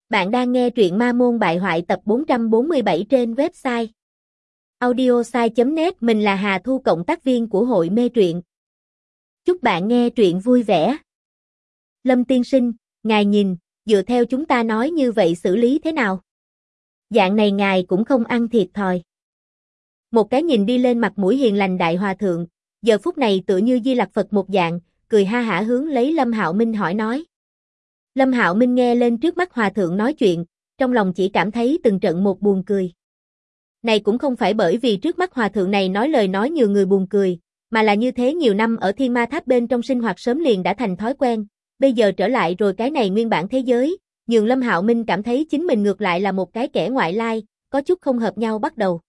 Bạn đang nghe truyện Ma Môn Bại Hoại tập 447 trên website audiosai.net. Mình là Hà Thu, cộng tác viên của hội mê truyện. Chúc bạn nghe truyện vui vẻ. Lâm tiên sinh, ngài nhìn, dựa theo chúng ta nói như vậy xử lý thế nào? Dạng này ngài cũng không ăn thiệt thòi. Một cái nhìn đi lên mặt mũi hiền lành đại hòa thượng, giờ phút này tựa như Di Lặc Phật một dạng, cười ha hả hướng lấy Lâm Hạo Minh hỏi nói. Lâm Hạo Minh nghe lên trước mắt hòa thượng nói chuyện, trong lòng chỉ cảm thấy từng trận một buồn cười. Này cũng không phải bởi vì trước mắt hòa thượng này nói lời nói nhiều người buồn cười, mà là như thế nhiều năm ở Thiên Ma Tháp bên trong sinh hoạt sớm liền đã thành thói quen, bây giờ trở lại rồi cái này nguyên bản thế giới, nhường Lâm Hạo Minh cảm thấy chính mình ngược lại là một cái kẻ ngoại lai, có chút không hợp nhau bắt đầu.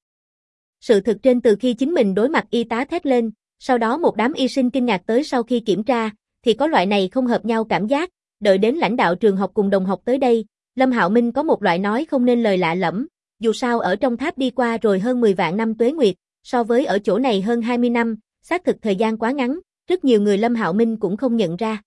Sự thực trên từ khi chính mình đối mặt y tá thét lên, sau đó một đám y sinh kinh ngạc tới sau khi kiểm tra, thì có loại này không hợp nhau cảm giác. Đợi đến lãnh đạo trường học cùng đồng học tới đây, Lâm Hạo Minh có một loại nói không nên lời lạ lẫm, dù sao ở trong tháp đi qua rồi hơn 10 vạn năm tuế nguyệt, so với ở chỗ này hơn 20 năm, xác thực thời gian quá ngắn, rất nhiều người Lâm Hạo Minh cũng không nhận ra.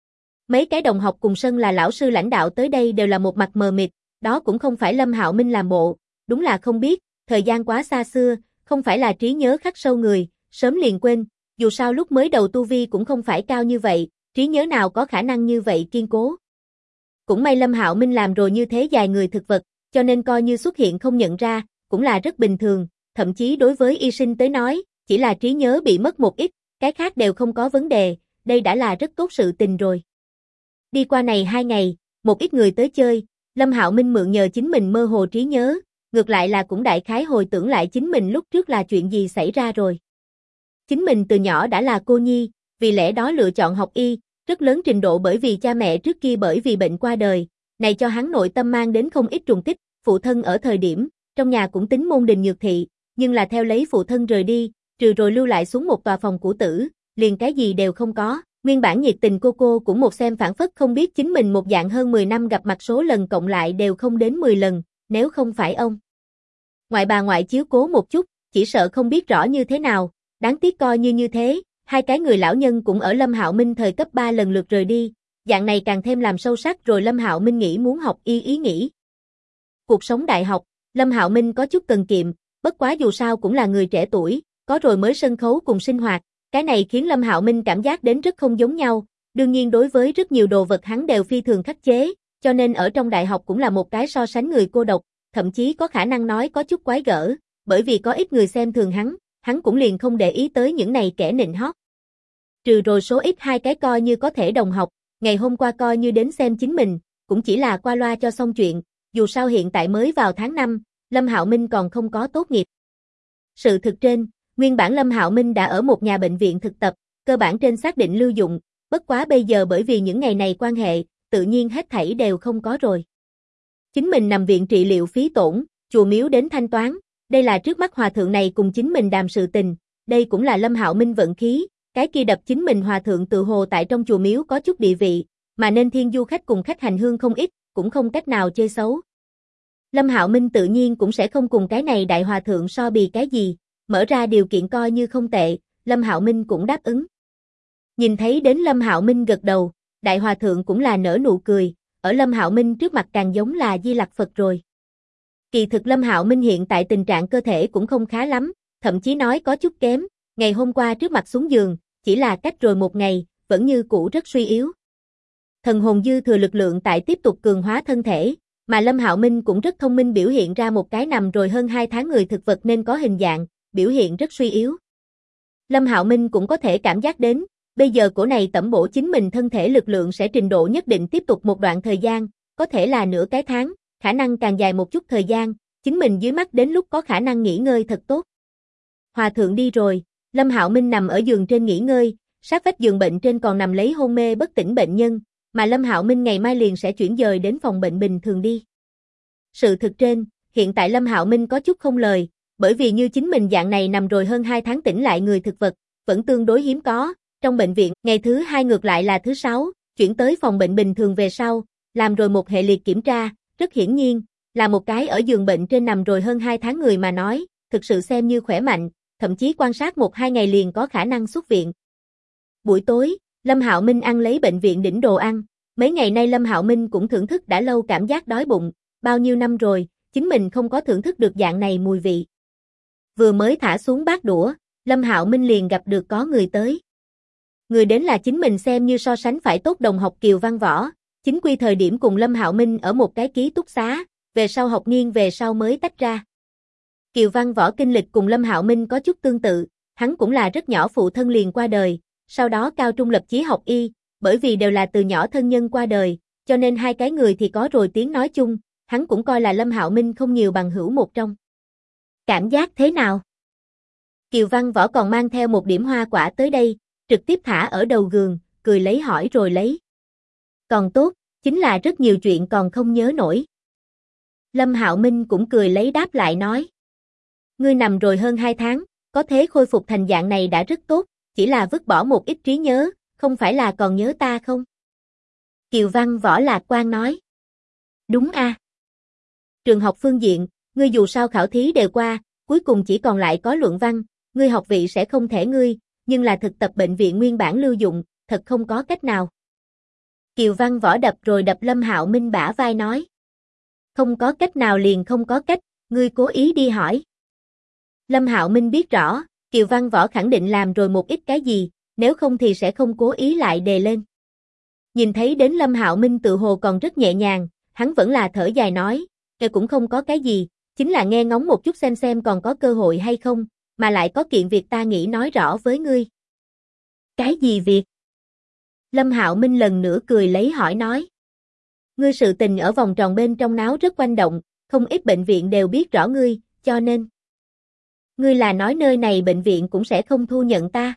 Mấy cái đồng học cùng sân là lão sư lãnh đạo tới đây đều là một mặt mờ mịt, đó cũng không phải Lâm Hạo Minh làm bộ, đúng là không biết, thời gian quá xa xưa, không phải là trí nhớ khắc sâu người, sớm liền quên, dù sao lúc mới đầu tu vi cũng không phải cao như vậy. Trí nhớ nào có khả năng như vậy kiên cố. Cũng may Lâm Hạo Minh làm rồi như thế dài người thực vật, cho nên coi như xuất hiện không nhận ra, cũng là rất bình thường, thậm chí đối với y sinh tới nói, chỉ là trí nhớ bị mất một ít, cái khác đều không có vấn đề, đây đã là rất tốt sự tình rồi. Đi qua này 2 ngày, một ít người tới chơi, Lâm Hạo Minh mượn nhờ chính mình mơ hồ trí nhớ, ngược lại là cũng đại khái hồi tưởng lại chính mình lúc trước là chuyện gì xảy ra rồi. Chính mình từ nhỏ đã là cô nhi, vì lẽ đó lựa chọn học y, rất lớn trình độ bởi vì cha mẹ trước kia bởi vì bệnh qua đời, này cho hắn nội tâm mang đến không ít trùng kích, phụ thân ở thời điểm, trong nhà cũng tính môn đình nhược thị, nhưng là theo lấy phụ thân rời đi, trừ rồi lưu lại xuống một tòa phòng cũ tử, liền cái gì đều không có, nguyên bản nhiệt tình cô cũng một xem phản phất không biết chính mình một dạng hơn 10 năm gặp mặt số lần cộng lại đều không đến 10 lần, nếu không phải ông ngoại bà ngoại chiếu cố một chút, chỉ sợ không biết rõ như thế nào, đáng tiếc coi như thế. Hai cái người lão nhân cũng ở Lâm Hạo Minh thời cấp 3 lần lượt rời đi, dạng này càng thêm làm sâu sắc rồi Lâm Hạo Minh nghĩ muốn học y ý nghĩ. Cuộc sống đại học, Lâm Hạo Minh có chút cần kiệm, bất quá dù sao cũng là người trẻ tuổi, có rồi mới sân khấu cùng sinh hoạt, cái này khiến Lâm Hạo Minh cảm giác đến rất không giống nhau, đương nhiên đối với rất nhiều đồ vật hắn đều phi thường khắc chế, cho nên ở trong đại học cũng là một cái so sánh người cô độc, thậm chí có khả năng nói có chút quái gở, bởi vì có ít người xem thường hắn cũng liền không để ý tới những này kẻ nịnh hót. Trừ rồi số ít 2 cái coi như có thể đồng học, ngày hôm qua coi như đến xem chính mình, cũng chỉ là qua loa cho xong chuyện, dù sao hiện tại mới vào tháng 5, Lâm Hạo Minh còn không có tốt nghiệp. Sự thực trên, nguyên bản Lâm Hạo Minh đã ở một nhà bệnh viện thực tập, cơ bản trên xác định lưu dụng, bất quá bây giờ bởi vì những ngày này quan hệ, tự nhiên hết thảy đều không có rồi. Chính mình nằm viện trị liệu phí tổn, chùa miếu đến thanh toán. Đây là trước mắt hòa thượng này cùng chính mình đàm sự tình, đây cũng là Lâm Hạo Minh vận khí, cái kia đập chính mình hòa thượng tự hồ tại trong chùa miếu có chút địa vị, mà nên thiên du khách cùng khách hành hương không ít, cũng không cách nào chơi xấu. Lâm Hạo Minh tự nhiên cũng sẽ không cùng cái này đại hòa thượng so bì cái gì, mở ra điều kiện coi như không tệ, Lâm Hạo Minh cũng đáp ứng. Nhìn thấy đến Lâm Hạo Minh gật đầu, đại hòa thượng cũng là nở nụ cười, ở Lâm Hạo Minh trước mặt càng giống là Di Lặc Phật rồi. Kỳ thực Lâm Hạo Minh hiện tại tình trạng cơ thể cũng không khá lắm, thậm chí nói có chút kém, ngày hôm qua trước mặt xuống giường, chỉ là cách rồi một ngày, vẫn như cũ rất suy yếu. Thần hồn dư thừa lực lượng tại tiếp tục cường hóa thân thể, mà Lâm Hạo Minh cũng rất thông minh biểu hiện ra một cái nằm rồi hơn 2 tháng người thực vật nên có hình dạng, biểu hiện rất suy yếu. Lâm Hạo Minh cũng có thể cảm giác đến, bây giờ cổ này tẩm bổ chính mình thân thể lực lượng sẽ trình độ nhất định tiếp tục một đoạn thời gian, có thể là nửa cái tháng. Khả năng càng dài một chút thời gian, chính mình dưới mắt đến lúc có khả năng nghỉ ngơi thật tốt. Hòa thượng đi rồi, Lâm Hạo Minh nằm ở giường trên nghỉ ngơi, sát vách giường bệnh trên còn nằm lấy hôn mê bất tỉnh bệnh nhân, mà Lâm Hạo Minh ngày mai liền sẽ chuyển dời đến phòng bệnh bình thường đi. Sự thực trên, hiện tại Lâm Hạo Minh có chút không lời, bởi vì như chính mình dạng này nằm rồi hơn 2 tháng tỉnh lại người thực vật, vẫn tương đối hiếm có, trong bệnh viện, ngày thứ 2 ngược lại là thứ 6, chuyển tới phòng bệnh bình thường về sau, làm rồi một hệ liệt kiểm tra. Rất hiển nhiên, là một cái ở giường bệnh trên nằm rồi hơn 2 tháng người mà nói, thực sự xem như khỏe mạnh, thậm chí quan sát 1-2 ngày liền có khả năng xuất viện. Buổi tối, Lâm Hạo Minh ăn lấy bệnh viện đỉnh đồ ăn, Mấy ngày nay Lâm Hạo Minh cũng thưởng thức đã lâu cảm giác đói bụng, bao nhiêu năm rồi, chính mình không có thưởng thức được dạng này mùi vị. Vừa mới thả xuống bát đũa, Lâm Hạo Minh liền gặp được có người tới. Người đến là chính mình xem như so sánh phải tốt đồng học Kiều Văn Võ, chính quy thời điểm cùng Lâm Hạo Minh ở một cái ký túc xá, về sau học nghiên về sau mới tách ra. Kiều Văn Võ kinh lịch cùng Lâm Hạo Minh có chút tương tự, hắn cũng là rất nhỏ phụ thân liền qua đời, sau đó cao trung lập chí học y, bởi vì đều là từ nhỏ thân nhân qua đời, cho nên hai cái người thì có rồi tiếng nói chung, hắn cũng coi là Lâm Hạo Minh không nhiều bằng hữu một trong. Cảm giác thế nào? Kiều Văn Võ còn mang theo một điểm hoa quả tới đây, trực tiếp thả ở đầu giường, cười lấy hỏi rồi lấy. Còn tốt, chính là rất nhiều chuyện còn không nhớ nổi. Lâm Hạo Minh cũng cười lấy đáp lại nói. Ngươi nằm rồi hơn 2 tháng, có thế khôi phục thành dạng này đã rất tốt, chỉ là vứt bỏ một ít trí nhớ, không phải là còn nhớ ta không? Kiều Văn Võ lạc quan nói. Đúng a. Trường học phương diện, ngươi dù sao khảo thí đều qua, cuối cùng chỉ còn lại có luận văn, ngươi học vị sẽ không thể ngươi, nhưng là thực tập bệnh viện nguyên bản lưu dụng, thật không có cách nào. Kiều Văn Võ đập rồi đập Lâm Hạo Minh bả vai nói. Không có cách nào liền không có cách, ngươi cố ý đi hỏi. Lâm Hạo Minh biết rõ, Kiều Văn Võ khẳng định làm rồi một ít cái gì, nếu không thì sẽ không cố ý lại đề lên. Nhìn thấy đến Lâm Hạo Minh tự hồ còn rất nhẹ nhàng, hắn vẫn là thở dài nói, cũng không có cái gì, chính là nghe ngóng một chút xem còn có cơ hội hay không, mà lại có kiện việc ta nghĩ nói rõ với ngươi. Cái gì việc? Lâm Hạo Minh lần nữa cười lấy hỏi nói. Ngươi sự tình ở vòng tròn bên trong náo rất quanh động, không ít bệnh viện đều biết rõ ngươi, cho nên. Ngươi là nói nơi này bệnh viện cũng sẽ không thu nhận ta?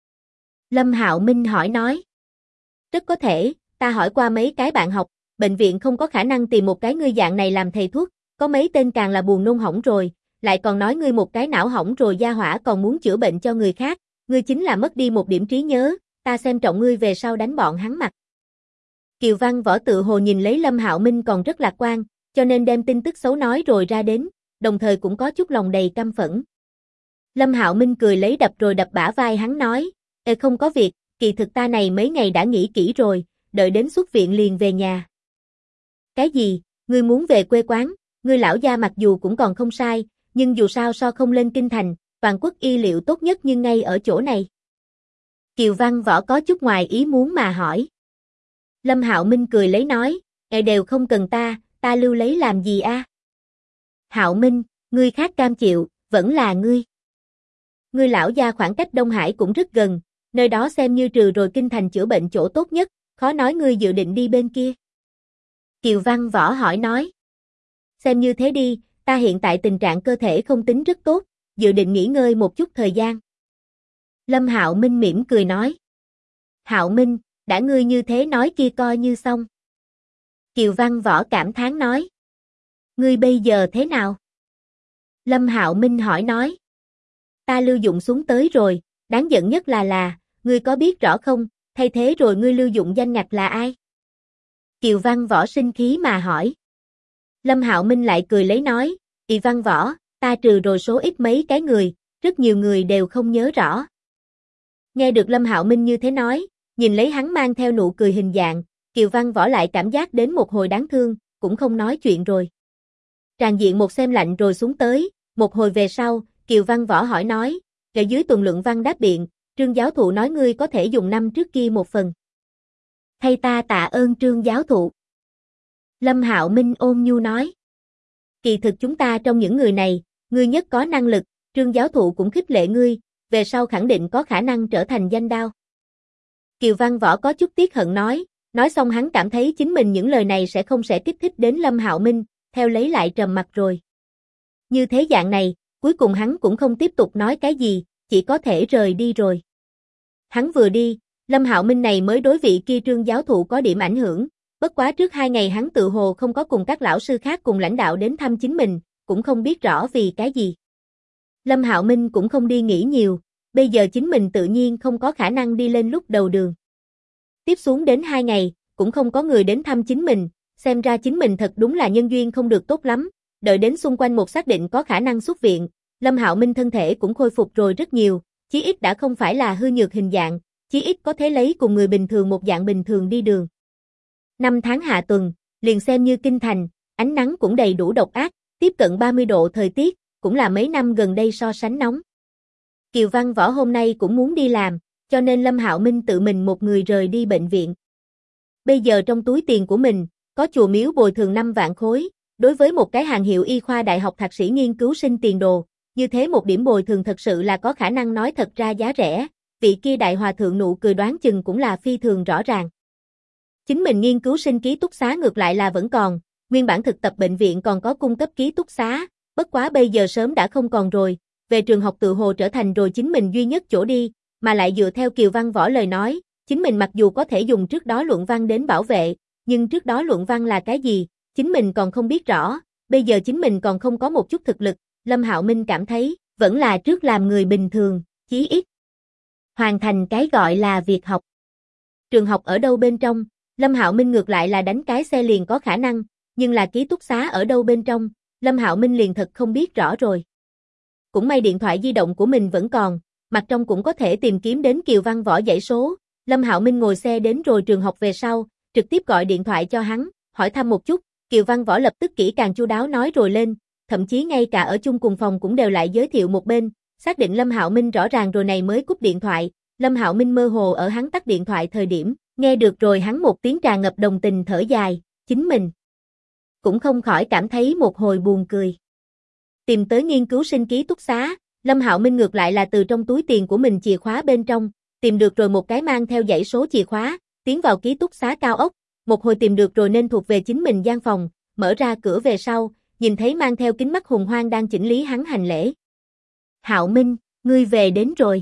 Lâm Hạo Minh hỏi nói. Rất có thể, ta hỏi qua mấy cái bạn học, bệnh viện không có khả năng tìm một cái ngươi dạng này làm thầy thuốc, có mấy tên càng là buồn nôn hỏng rồi, lại còn nói ngươi một cái não hỏng rồi gia hỏa còn muốn chữa bệnh cho người khác, ngươi chính là mất đi một điểm trí nhớ, ta xem trọng ngươi về sau đánh bọn hắn mặt. Kiều Văn Võ tự hồ nhìn lấy Lâm Hạo Minh còn rất lạc quan, cho nên đem tin tức xấu nói rồi ra đến, đồng thời cũng có chút lòng đầy căm phẫn. Lâm Hạo Minh cười lấy đập rồi đập bả vai hắn nói, không có việc, kỳ thực ta này mấy ngày đã nghĩ kỹ rồi, đợi đến xuất viện liền về nhà. Cái gì, ngươi muốn về quê quán, ngươi lão gia mặc dù cũng còn không sai, nhưng dù sao so không lên kinh thành, toàn quốc y liệu tốt nhất nhưng ngay ở chỗ này. Kiều Văn Võ có chút ngoài ý muốn mà hỏi. Lâm Hạo Minh cười lấy nói, đều không cần ta lưu lấy làm gì a? Hạo Minh, ngươi khác cam chịu, vẫn là ngươi. Ngươi lão gia khoảng cách Đông Hải cũng rất gần, nơi đó xem như trừ rồi kinh thành chữa bệnh chỗ tốt nhất, khó nói ngươi dự định đi bên kia. Kiều Văn Võ hỏi nói. Xem như thế đi, ta hiện tại tình trạng cơ thể không tính rất tốt, dự định nghỉ ngơi một chút thời gian. Lâm Hạo Minh mỉm cười nói. Hạo Minh, đã ngươi như thế nói kia coi như xong. Kiều Văn Võ cảm thán nói. Ngươi bây giờ thế nào? Lâm Hạo Minh hỏi nói. Ta lưu dụng xuống tới rồi, đáng giận nhất là, ngươi có biết rõ không, thay thế rồi ngươi lưu dụng danh ngạch là ai? Kiều Văn Võ sinh khí mà hỏi. Lâm Hạo Minh lại cười lấy nói, Văn Võ, ta trừ rồi số ít mấy cái người, rất nhiều người đều không nhớ rõ. Nghe được Lâm Hạo Minh như thế nói, nhìn lấy hắn mang theo nụ cười hình dạng, Kiều Văn Võ lại cảm giác đến một hồi đáng thương, cũng không nói chuyện rồi. Tràng diện một xem lạnh rồi xuống tới, một hồi về sau, Kiều Văn Võ hỏi nói, dưới tuần luận văn đáp biện, Trương giáo thụ nói ngươi có thể dùng năm trước kia một phần. Thay ta tạ ơn Trương giáo thụ. Lâm Hạo Minh ôn nhu nói. Kỳ thực chúng ta trong những người này, ngươi nhất có năng lực, Trương giáo thụ cũng khích lệ ngươi, về sau khẳng định có khả năng trở thành danh đao. Kiều Văn Võ có chút tiếc hận nói xong hắn cảm thấy chính mình những lời này sẽ kích thích đến Lâm Hạo Minh, theo lấy lại trầm mặt rồi. Như thế dạng này, cuối cùng hắn cũng không tiếp tục nói cái gì, chỉ có thể rời đi rồi. Hắn vừa đi, Lâm Hạo Minh này mới đối vị kia Trương giáo thụ có điểm ảnh hưởng, bất quá trước 2 ngày hắn tự hồ không có cùng các lão sư khác cùng lãnh đạo đến thăm chính mình, cũng không biết rõ vì cái gì. Lâm Hạo Minh cũng không đi nghĩ nhiều, bây giờ chính mình tự nhiên không có khả năng đi lên lúc đầu đường. Tiếp xuống đến 2 ngày, cũng không có người đến thăm chính mình, xem ra chính mình thật đúng là nhân duyên không được tốt lắm, đợi đến xung quanh một xác định có khả năng xuất viện, Lâm Hạo Minh thân thể cũng khôi phục rồi rất nhiều, chí ít đã không phải là hư nhược hình dạng, chí ít có thể lấy cùng người bình thường một dạng bình thường đi đường. Năm tháng hạ tuần, liền xem như kinh thành, ánh nắng cũng đầy đủ độc ác, tiếp cận 30 độ thời tiết, cũng là mấy năm gần đây so sánh nóng. Kiều Văn Võ hôm nay cũng muốn đi làm, cho nên Lâm Hạo Minh tự mình một người rời đi bệnh viện. Bây giờ trong túi tiền của mình, có chùa miếu bồi thường 5 vạn khối, đối với một cái hàng hiệu y khoa đại học thạc sĩ nghiên cứu sinh tiền đồ, như thế một điểm bồi thường thật sự là có khả năng nói thật ra giá rẻ, vị kia đại hòa thượng nụ cười đoán chừng cũng là phi thường rõ ràng. Chính mình nghiên cứu sinh ký túc xá ngược lại là vẫn còn, nguyên bản thực tập bệnh viện còn có cung cấp ký túc xá, bất quá bây giờ sớm đã không còn rồi, về trường học tự hồ trở thành rồi chính mình duy nhất chỗ đi, mà lại dựa theo Kiều Văn Võ lời nói, chính mình mặc dù có thể dùng trước đó luận văn đến bảo vệ, nhưng trước đó luận văn là cái gì, chính mình còn không biết rõ, bây giờ chính mình còn không có một chút thực lực, Lâm Hạo Minh cảm thấy, vẫn là trước làm người bình thường, chí ít hoàn thành cái gọi là việc học. Trường học ở đâu bên trong, Lâm Hạo Minh ngược lại là đánh cái xe liền có khả năng, nhưng là ký túc xá ở đâu bên trong, Lâm Hạo Minh liền thật không biết rõ rồi. Cũng may điện thoại di động của mình vẫn còn, mặt trong cũng có thể tìm kiếm đến Kiều Văn Võ dãy số, Lâm Hạo Minh ngồi xe đến rồi trường học về sau, trực tiếp gọi điện thoại cho hắn, hỏi thăm một chút, Kiều Văn Võ lập tức kỹ càng chu đáo nói rồi lên, thậm chí ngay cả ở chung cùng phòng cũng đều lại giới thiệu một bên, xác định Lâm Hạo Minh rõ ràng rồi này mới cúp điện thoại, Lâm Hạo Minh mơ hồ ở hắn tắt điện thoại thời điểm, nghe được rồi hắn một tiếng tràn ngập đồng tình thở dài, chính mình cũng không khỏi cảm thấy một hồi buồn cười. Tìm tới nghiên cứu sinh ký túc xá, Lâm Hạo Minh ngược lại là từ trong túi tiền của mình chìa khóa bên trong, tìm được rồi một cái mang theo dãy số chìa khóa, tiến vào ký túc xá cao ốc, một hồi tìm được rồi nên thuộc về chính mình gian phòng, mở ra cửa về sau, nhìn thấy mang theo kính mắt Hùng Hoang đang chỉnh lý hắn hành lễ. Hạo Minh, ngươi về đến rồi.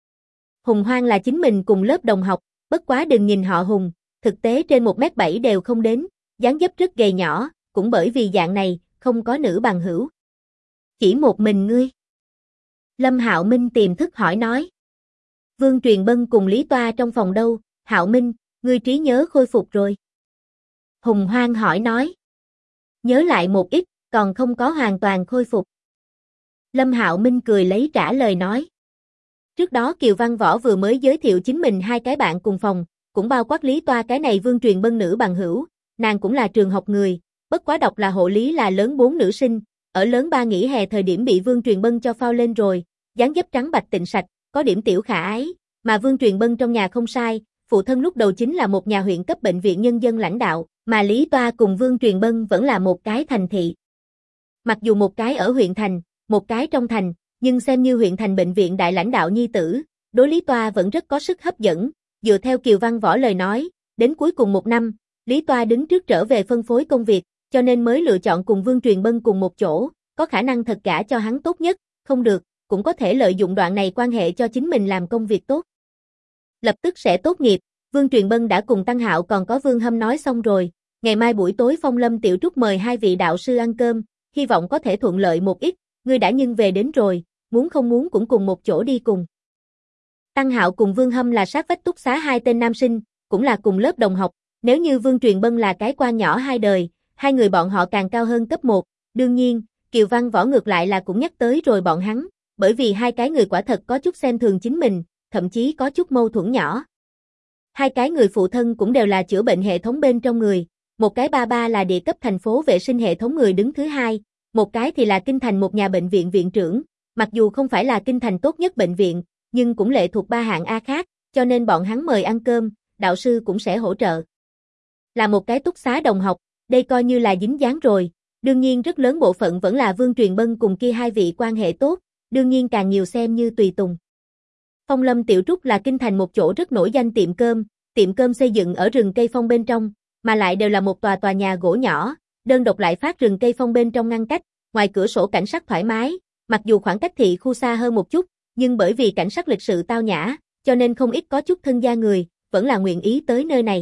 Hùng Hoang là chính mình cùng lớp đồng học, bất quá đừng nhìn họ Hùng, thực tế trên 1m7 đều không đến, dáng dấp rất gầy nhỏ, cũng bởi vì dạng này, không có nữ bằng hữu. Chỉ một mình ngươi. Lâm Hạo Minh tiềm thức hỏi nói. Vương Truyền Bân cùng Lý Toa trong phòng đâu, Hạo Minh, ngươi trí nhớ khôi phục rồi. Hùng Hoang hỏi nói. Nhớ lại một ít, còn không có hoàn toàn khôi phục. Lâm Hạo Minh cười lấy trả lời nói. Trước đó Kiều Văn Võ vừa mới giới thiệu chính mình hai cái bạn cùng phòng, cũng bao quát Lý Toa cái này Vương Truyền Bân nữ bằng hữu, nàng cũng là trường học người, bất quá đọc là hộ lý là lớn 4 nữ sinh, ở lớn 3 nghỉ hè thời điểm bị Vương Truyền Bân cho phao lên rồi, dáng dấp trắng bạch tịnh sạch, có điểm tiểu khả ái, mà Vương Truyền Bân trong nhà không sai, phụ thân lúc đầu chính là một nhà huyện cấp bệnh viện nhân dân lãnh đạo, mà Lý Toa cùng Vương Truyền Bân vẫn là một cái thành thị. Mặc dù một cái ở huyện thành, một cái trong thành, nhưng xem như huyện thành bệnh viện đại lãnh đạo nhi tử, đối Lý Toa vẫn rất có sức hấp dẫn, dựa theo Kiều Văn Võ lời nói, đến cuối cùng một năm, Lý Toa đứng trước trở về phân phối công việc, cho nên mới lựa chọn cùng Vương Truyền Bân cùng một chỗ, có khả năng thật gả cho hắn tốt nhất, không được, cũng có thể lợi dụng đoạn này quan hệ cho chính mình làm công việc tốt. Lập tức sẽ tốt nghiệp, Vương Truyền Bân đã cùng Tăng Hạo còn có Vương Hâm nói xong rồi, ngày mai buổi tối Phong Lâm Tiểu Trúc mời hai vị đạo sư ăn cơm, hy vọng có thể thuận lợi một ít, ngươi đã nhưng về đến rồi, muốn không muốn cũng cùng một chỗ đi cùng. Tăng Hạo cùng Vương Hâm là sát vách túc xá hai tên nam sinh, cũng là cùng lớp đồng học, nếu như Vương Truyền Bân là cái quan nhỏ hai đời, hai người bọn họ càng cao hơn cấp 1, đương nhiên, Kiều Văn Võ ngược lại là cũng nhắc tới rồi bọn hắn, bởi vì hai cái người quả thật có chút xem thường chính mình, thậm chí có chút mâu thuẫn nhỏ. Hai cái người phụ thân cũng đều là chữa bệnh hệ thống bên trong người, một cái ba ba là địa cấp thành phố vệ sinh hệ thống người đứng thứ hai, một cái thì là kinh thành một nhà bệnh viện viện trưởng, mặc dù không phải là kinh thành tốt nhất bệnh viện, nhưng cũng lệ thuộc 3 hạng A khác, cho nên bọn hắn mời ăn cơm, đạo sư cũng sẽ hỗ trợ. Là một cái túc xá đồng học, đây coi như là dính dáng rồi, đương nhiên rất lớn bộ phận vẫn là Vương Truyền Bân cùng kia hai vị quan hệ tốt, đương nhiên càng nhiều xem như tùy tùng. Phong Lâm Tiểu Trúc là kinh thành một chỗ rất nổi danh tiệm cơm xây dựng ở rừng cây phong bên trong, mà lại đều là một tòa nhà gỗ nhỏ, đơn độc lại phát rừng cây phong bên trong ngăn cách, ngoài cửa sổ cảnh sắc thoải mái, mặc dù khoảng cách thị khu xa hơn một chút, nhưng bởi vì cảnh sắc lịch sự tao nhã, cho nên không ít có chút thân gia người, vẫn là nguyện ý tới nơi này.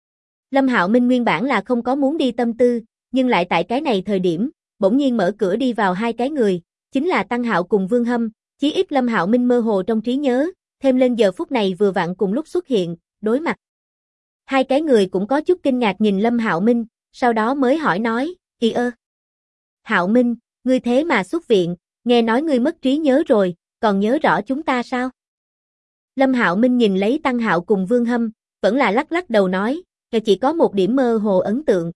Lâm Hạo Minh nguyên bản là không có muốn đi tâm tư, nhưng lại tại cái này thời điểm, bỗng nhiên mở cửa đi vào hai cái người, chính là Tăng Hạo cùng Vương Hâm, chí ít Lâm Hạo Minh mơ hồ trong trí nhớ, thêm lên giờ phút này vừa vặn cùng lúc xuất hiện, đối mặt. Hai cái người cũng có chút kinh ngạc nhìn Lâm Hạo Minh, sau đó mới hỏi nói, Hạo Minh, ngươi thế mà xuất viện, nghe nói ngươi mất trí nhớ rồi, còn nhớ rõ chúng ta sao? Lâm Hạo Minh nhìn lấy Tăng Hạo cùng Vương Hâm, vẫn là lắc lắc đầu nói, chỉ có một điểm mơ hồ ấn tượng.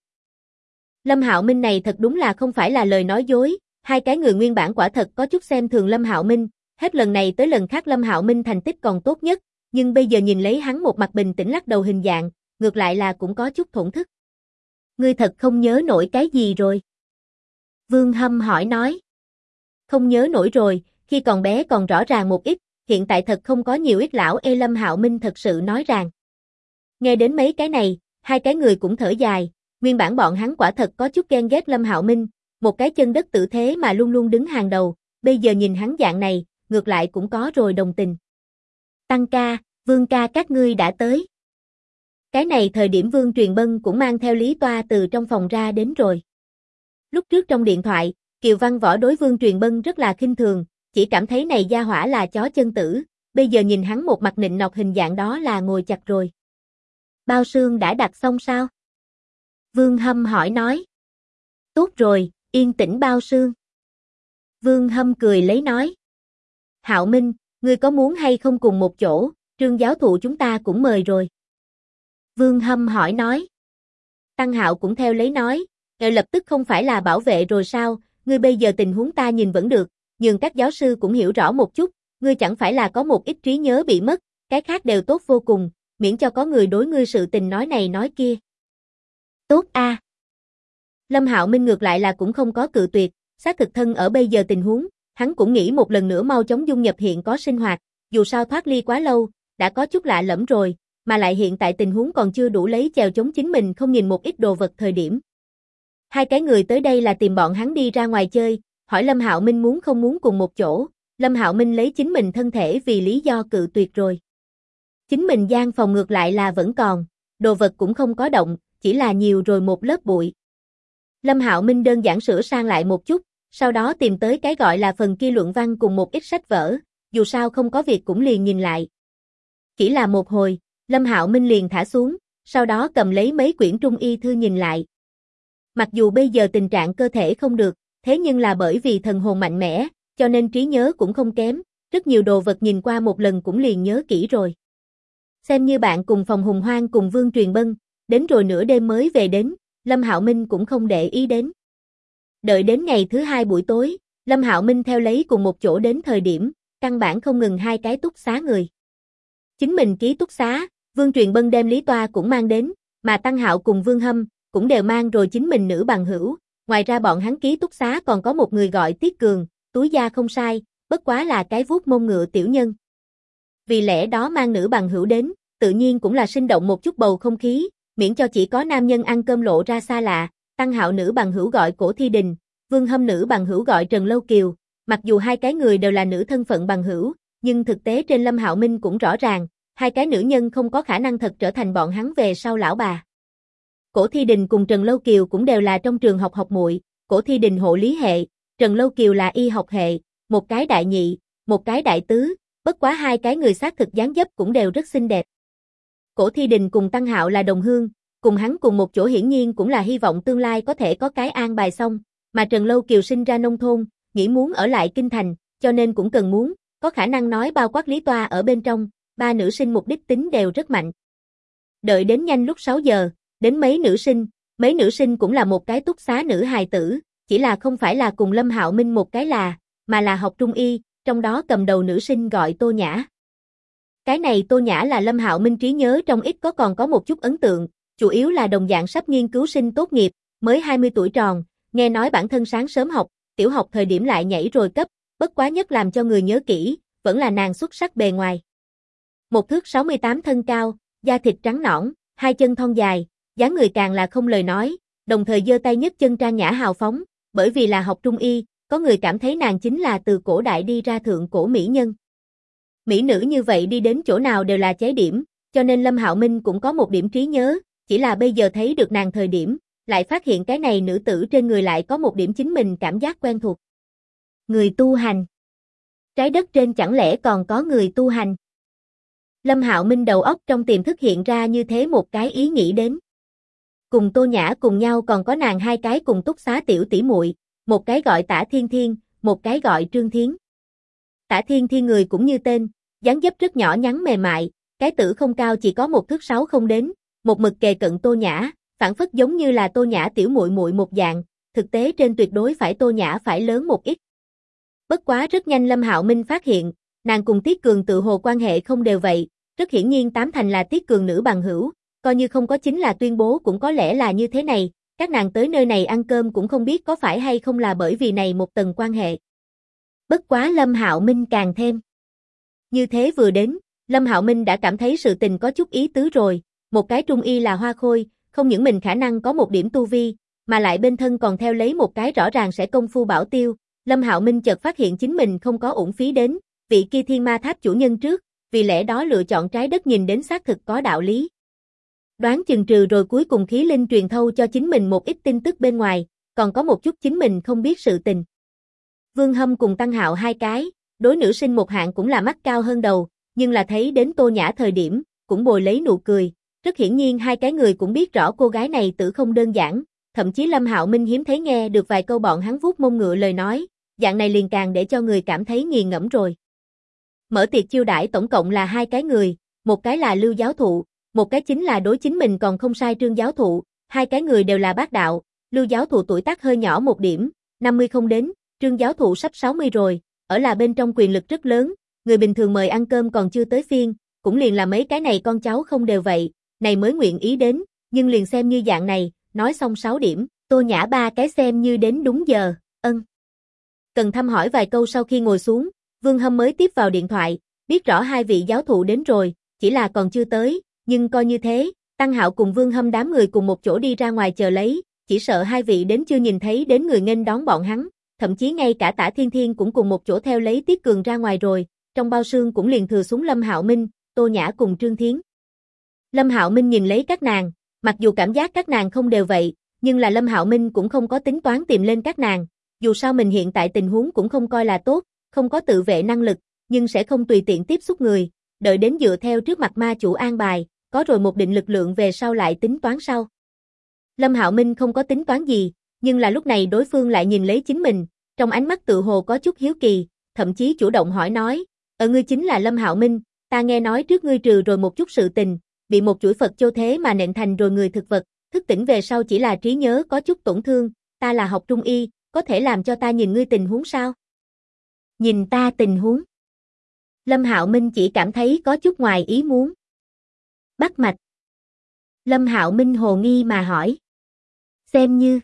Lâm Hạo Minh này thật đúng là không phải là lời nói dối, hai cái người nguyên bản quả thật có chút xem thường Lâm Hạo Minh, hết lần này tới lần khác Lâm Hạo Minh thành tích còn tốt nhất, nhưng bây giờ nhìn lấy hắn một mặt bình tĩnh lắc đầu hình dạng, ngược lại là cũng có chút thổn thức. Ngươi thật không nhớ nổi cái gì rồi? Vương Hâm hỏi nói. Không nhớ nổi rồi, khi còn bé còn rõ ràng một ít, hiện tại thật không có nhiều ít lão Lâm Hạo Minh thật sự nói rằng. Nghe đến mấy cái này, hai cái người cũng thở dài, nguyên bản bọn hắn quả thật có chút ghen ghét Lâm Hạo Minh, một cái chân đất tử thế mà luôn luôn đứng hàng đầu, bây giờ nhìn hắn dạng này, ngược lại cũng có rồi đồng tình. Tăng ca, Vương ca các ngươi đã tới. Cái này thời điểm Vương Truyền Bân cũng mang theo Lý Toa từ trong phòng ra đến rồi. Lúc trước trong điện thoại, Kiều Văn Võ đối Vương Truyền Bân rất là khinh thường, chỉ cảm thấy này gia hỏa là chó chân tử, bây giờ nhìn hắn một mặt nịnh nọt hình dạng đó là ngồi chặt rồi. Bao xương đã đặt xong sao? Vương Hâm hỏi nói. Tốt rồi, yên tĩnh bao xương. Vương Hâm cười lấy nói. Hạo Minh, ngươi có muốn hay không cùng một chỗ, Trương giáo thụ chúng ta cũng mời rồi. Vương Hâm hỏi nói. Tăng Hạo cũng theo lấy nói, lập tức không phải là bảo vệ rồi sao, ngươi bây giờ tình huống ta nhìn vẫn được, nhưng các giáo sư cũng hiểu rõ một chút, ngươi chẳng phải là có một ít trí nhớ bị mất, cái khác đều tốt vô cùng, miễn cho có người đối ngươi sự tình nói này nói kia. Tốt a. Lâm Hạo Minh ngược lại là cũng không có cự tuyệt, xác thực thân ở bây giờ tình huống, hắn cũng nghĩ một lần nữa mau chóng dung nhập hiện có sinh hoạt, dù sao thoát ly quá lâu, đã có chút lạ lẫm rồi, mà lại hiện tại tình huống còn chưa đủ lấy chèo chống chính mình không nhìn một ít đồ vật thời điểm. Hai cái người tới đây là tìm bọn hắn đi ra ngoài chơi, hỏi Lâm Hạo Minh muốn không muốn cùng một chỗ, Lâm Hạo Minh lấy chính mình thân thể vì lý do cự tuyệt rồi. Chính mình gian phòng ngược lại là vẫn còn, đồ vật cũng không có động, chỉ là nhiều rồi một lớp bụi. Lâm Hạo Minh đơn giản sửa sang lại một chút, sau đó tìm tới cái gọi là phần kia luận văn cùng một ít sách vở, dù sao không có việc cũng liền nhìn lại. Chỉ là một hồi, Lâm Hạo Minh liền thả xuống, sau đó cầm lấy mấy quyển trung y thư nhìn lại. Mặc dù bây giờ tình trạng cơ thể không được, thế nhưng là bởi vì thần hồn mạnh mẽ, cho nên trí nhớ cũng không kém, rất nhiều đồ vật nhìn qua một lần cũng liền nhớ kỹ rồi. Xem như bạn cùng phòng Hùng Hoang cùng Vương Truyền Bân, đến rồi nửa đêm mới về đến, Lâm Hạo Minh cũng không để ý đến. Đợi đến ngày thứ hai buổi tối, Lâm Hạo Minh theo lấy cùng một chỗ đến thời điểm, căn bản không ngừng hai cái túc xá người. Chính mình ký túc xá, Vương Truyền Bân đem Lý Toa cũng mang đến, mà Tăng Hạo cùng Vương Hâm cũng đều mang rồi chính mình nữ bằng hữu, ngoài ra bọn hắn ký túc xá còn có một người gọi Tiết Cường, túi da không sai, bất quá là cái vuốt mông ngựa tiểu nhân. Vì lẽ đó mang nữ bằng hữu đến, tự nhiên cũng là sinh động một chút bầu không khí, miễn cho chỉ có nam nhân ăn cơm lộ ra xa lạ. Tăng Hạo nữ bằng hữu gọi Cổ Thi Đình, Vương Hâm nữ bằng hữu gọi Trần Lâu Kiều, mặc dù hai cái người đều là nữ thân phận bằng hữu, nhưng thực tế trên Lâm Hạo Minh cũng rõ ràng, hai cái nữ nhân không có khả năng thật trở thành bọn hắn về sau lão bà. Cổ Thi Đình cùng Trần Lâu Kiều cũng đều là trong trường học học muội, Cổ Thi Đình hộ lý hệ, Trần Lâu Kiều là y học hệ, một cái đại nhị, một cái đại tứ, bất quá hai cái người xác thực dáng dấp cũng đều rất xinh đẹp. Cổ Thi Đình cùng Tăng Hạo là đồng hương, cùng hắn cùng một chỗ hiển nhiên cũng là hy vọng tương lai có thể có cái an bài xong, mà Trần Lâu Kiều sinh ra nông thôn, nghĩ muốn ở lại kinh thành, cho nên cũng cần muốn, có khả năng nói bao quát Lý Toa ở bên trong, ba nữ sinh mục đích tính đều rất mạnh. Đợi đến nhanh lúc 6 giờ, đến mấy nữ sinh cũng là một cái túc xá nữ hài tử, chỉ là không phải là cùng Lâm Hạo Minh một cái là, mà là học trung y, trong đó cầm đầu nữ sinh gọi Tô Nhã. Cái này Tô Nhã là Lâm Hạo Minh trí nhớ trong ít còn có một chút ấn tượng, chủ yếu là đồng dạng sắp nghiên cứu sinh tốt nghiệp, mới 20 tuổi tròn, nghe nói bản thân sáng sớm học, tiểu học thời điểm lại nhảy rồi cấp, bất quá nhất làm cho người nhớ kỹ, vẫn là nàng xuất sắc bề ngoài. Một thước 68 thân cao, da thịt trắng nõn, hai chân thon dài, dáng người càng là không lời nói, đồng thời giơ tay nhấc chân trang nhã hào phóng, bởi vì là học trung y, có người cảm thấy nàng chính là từ cổ đại đi ra thượng cổ mỹ nhân. Mỹ nữ như vậy đi đến chỗ nào đều là cháy điểm, cho nên Lâm Hạo Minh cũng có một điểm trí nhớ, chỉ là bây giờ thấy được nàng thời điểm, lại phát hiện cái này nữ tử trên người lại có một điểm chính mình cảm giác quen thuộc. Người tu hành. Trái đất trên chẳng lẽ còn có người tu hành? Lâm Hạo Minh đầu óc trong tiềm thức hiện ra như thế một cái ý nghĩ đến. Cùng Tô Nhã cùng nhau còn có nàng hai cái cùng túc xá tiểu tỷ muội, một cái gọi Tả Thiên Thiên, một cái gọi Trương Thiến. Tả Thiên Thiên người cũng như tên, dáng dấp rất nhỏ nhắn mềm mại, cái tử không cao chỉ có 1 thước 6 không đến, một mực kề cận Tô Nhã, phản phất giống như là Tô Nhã tiểu muội muội một dạng, thực tế trên tuyệt đối phải Tô Nhã phải lớn một ít. Bất quá rất nhanh Lâm Hạo Minh phát hiện, nàng cùng Tiết Cường tự hồ quan hệ không đều vậy, rất hiển nhiên tám thành là Tiết Cường nữ bằng hữu, coi như không có chính là tuyên bố cũng có lẽ là như thế này, các nàng tới nơi này ăn cơm cũng không biết có phải hay không là bởi vì này một tầng quan hệ. Bất quá Lâm Hạo Minh càng thêm. Như thế vừa đến, Lâm Hạo Minh đã cảm thấy sự tình có chút ý tứ rồi, một cái trung y là Hoa Khôi, không những mình khả năng có một điểm tu vi, mà lại bên thân còn theo lấy một cái rõ ràng sẽ công phu bảo tiêu, Lâm Hạo Minh chợt phát hiện chính mình không có uổng phí đến, vị kia Thiên Ma Tháp chủ nhân trước, vì lẽ đó lựa chọn trái đất nhìn đến xác thực có đạo lý. Đoán chừng trừ rồi cuối cùng khí linh truyền thâu cho chính mình một ít tin tức bên ngoài, còn có một chút chính mình không biết sự tình. Vương Hâm cùng Tăng Hạo hai cái, đối nữ sinh một hạng cũng là mắt cao hơn đầu, nhưng là thấy đến Tô Nhã thời điểm, cũng bồi lấy nụ cười, rất hiển nhiên hai cái người cũng biết rõ cô gái này tử không đơn giản, thậm chí Lâm Hạo Minh hiếm thấy nghe được vài câu bọn hắn vuốt mông ngựa lời nói, dạng này liền càng để cho người cảm thấy nghiền ngẫm rồi. Mở tiệc chiêu đãi tổng cộng là hai cái người, một cái là Lưu giáo thụ, một cái chính là đối chính mình còn không sai Trương giáo thụ, hai cái người đều là bác đạo, Lưu giáo thụ tuổi tác hơi nhỏ một điểm, 50 không đến, Trương giáo thụ sắp 60 rồi, ở là bên trong quyền lực rất lớn, người bình thường mời ăn cơm còn chưa tới phiên, cũng liền là mấy cái này con cháu không đều vậy, này mới nguyện ý đến, nhưng liền xem như dạng này, nói xong 6 điểm, Tô Nhã ba cái xem như đến đúng giờ, Cần thăm hỏi vài câu sau khi ngồi xuống, Vương Hâm mới tiếp vào điện thoại, biết rõ hai vị giáo thụ đến rồi, chỉ là còn chưa tới, nhưng coi như thế, Tăng Hạo cùng Vương Hâm đám người cùng một chỗ đi ra ngoài chờ lấy, chỉ sợ hai vị đến chưa nhìn thấy đến người nghênh đón bọn hắn, thậm chí ngay cả Tả Thiên Thiên cũng cùng một chỗ theo lấy Tiết Cường ra ngoài rồi, trong bao xương cũng liền thừa xuống Lâm Hạo Minh, Tô Nhã cùng Trương Thiến. Lâm Hạo Minh nhìn lấy các nàng, mặc dù cảm giác các nàng không đều vậy, nhưng là Lâm Hạo Minh cũng không có tính toán tìm lên các nàng, dù sao mình hiện tại tình huống cũng không coi là tốt, không có tự vệ năng lực, nhưng sẽ không tùy tiện tiếp xúc người, đợi đến dựa theo trước mặt ma chủ an bài, có rồi một định lực lượng về sau lại tính toán sau. Lâm Hạo Minh không có tính toán gì, nhưng là lúc này đối phương lại nhìn lấy chính mình, trong ánh mắt tự hồ có chút hiếu kỳ, thậm chí chủ động hỏi nói, ngươi chính là Lâm Hạo Minh, ta nghe nói trước ngươi trừ rồi một chút sự tình, bị một chuỗi Phật châu thế mà nện thành rồi người thực vật, thức tỉnh về sau chỉ là trí nhớ có chút tổn thương, ta là học trung y, có thể làm cho ta nhìn ngươi tình huống sao? Nhìn ta tình huống. Lâm Hạo Minh chỉ cảm thấy có chút ngoài ý muốn. Bắt mạch. Lâm Hạo Minh hồ nghi mà hỏi. Xem như.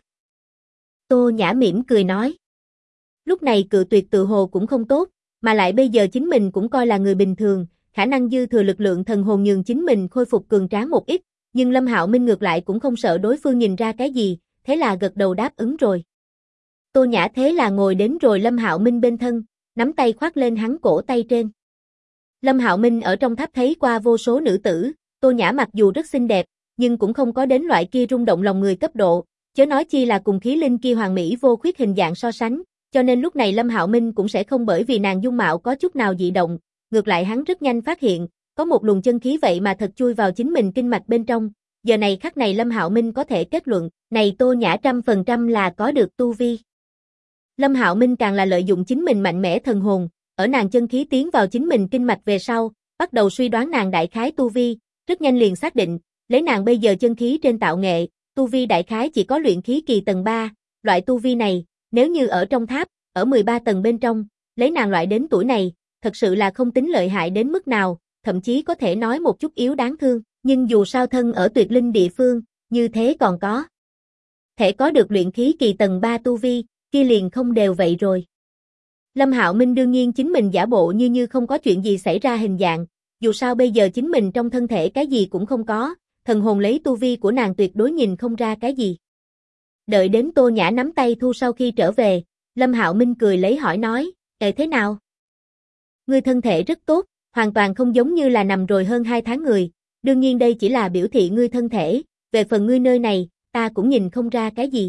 Tô Nhã mỉm cười nói. Lúc này cự tuyệt tự hồ cũng không tốt, mà lại bây giờ chính mình cũng coi là người bình thường, khả năng dư thừa lực lượng thần hồn nhường chính mình khôi phục cường tráng một ít, nhưng Lâm Hạo Minh ngược lại cũng không sợ đối phương nhìn ra cái gì, thế là gật đầu đáp ứng rồi. Tô Nhã thế là ngồi đến rồi Lâm Hạo Minh bên thân, nắm tay khoác lên hắn cổ tay trên. Lâm Hạo Minh ở trong tháp thấy qua vô số nữ tử, Tô Nhã mặc dù rất xinh đẹp, nhưng cũng không có đến loại kia rung động lòng người cấp độ, chớ nói chi là cùng khí linh kia hoàn mỹ vô khuyết hình dạng so sánh, cho nên lúc này Lâm Hạo Minh cũng sẽ không bởi vì nàng dung mạo có chút nào dị động, ngược lại hắn rất nhanh phát hiện, có một luồng chân khí vậy mà thật chui vào chính mình kinh mạch bên trong, giờ này khắc này Lâm Hạo Minh có thể kết luận, này Tô Nhã 100% là có được tu vi. Lâm Hạo Minh càng là lợi dụng chính mình mạnh mẽ thần hồn, ở nàng chân khí tiến vào chính mình kinh mạch về sau, bắt đầu suy đoán nàng đại khái tu vi, rất nhanh liền xác định, lấy nàng bây giờ chân khí trên tạo nghệ, tu vi đại khái chỉ có luyện khí kỳ tầng 3, loại tu vi này, nếu như ở trong tháp, ở 13 tầng bên trong, lấy nàng loại đến tuổi này, thật sự là không tính lợi hại đến mức nào, thậm chí có thể nói một chút yếu đáng thương, nhưng dù sao thân ở tuyệt linh địa phương, như thế còn có thể có được luyện khí kỳ tầng 3 tu vi, kia liền không đều vậy rồi. Lâm Hạo Minh đương nhiên chính mình giả bộ như không có chuyện gì xảy ra hình dạng, dù sao bây giờ chính mình trong thân thể cái gì cũng không có, thần hồn lấy tu vi của nàng tuyệt đối nhìn không ra cái gì. Đợi đến Tô Nhã nắm tay thu sau khi trở về, Lâm Hạo Minh cười lấy hỏi nói, thế nào? Ngươi thân thể rất tốt, hoàn toàn không giống như là nằm rồi hơn 2 tháng người, đương nhiên đây chỉ là biểu thị ngươi thân thể, về phần ngươi nơi này, ta cũng nhìn không ra cái gì.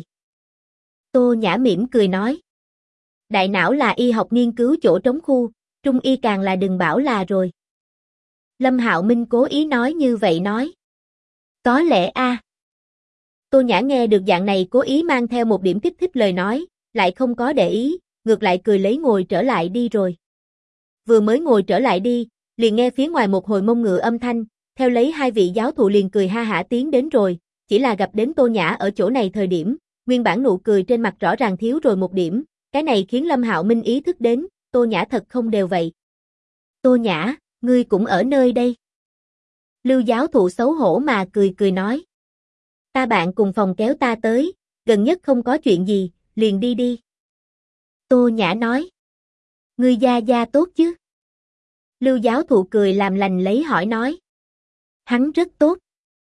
Tô Nhã mỉm cười nói. Đại não là y học nghiên cứu chỗ trống khu, trung y càng là đừng bảo là rồi. Lâm Hạo Minh cố ý nói như vậy nói. Có lẽ a. Tô Nhã nghe được dạng này cố ý mang theo một điểm kích thích lời nói, lại không có để ý, ngược lại cười lấy ngồi trở lại đi rồi. Vừa mới ngồi trở lại đi, liền nghe phía ngoài một hồi mông ngựa âm thanh, theo lấy hai vị giáo thụ liền cười ha hả tiến đến rồi, chỉ là gặp đến Tô Nhã ở chỗ này thời điểm, nguyên bản nụ cười trên mặt rõ ràng thiếu rồi một điểm, cái này khiến Lâm Hạo Minh ý thức đến, Tô Nhã thật không đều vậy. Tô Nhã, ngươi cũng ở nơi đây. Lưu giáo thụ xấu hổ mà cười cười nói. Ta bạn cùng phòng kéo ta tới, gần nhất không có chuyện gì, liền đi đi. Tô Nhã nói. Ngươi gia gia tốt chứ? Lưu giáo thụ cười làm lành lấy hỏi nói. Hắn rất tốt.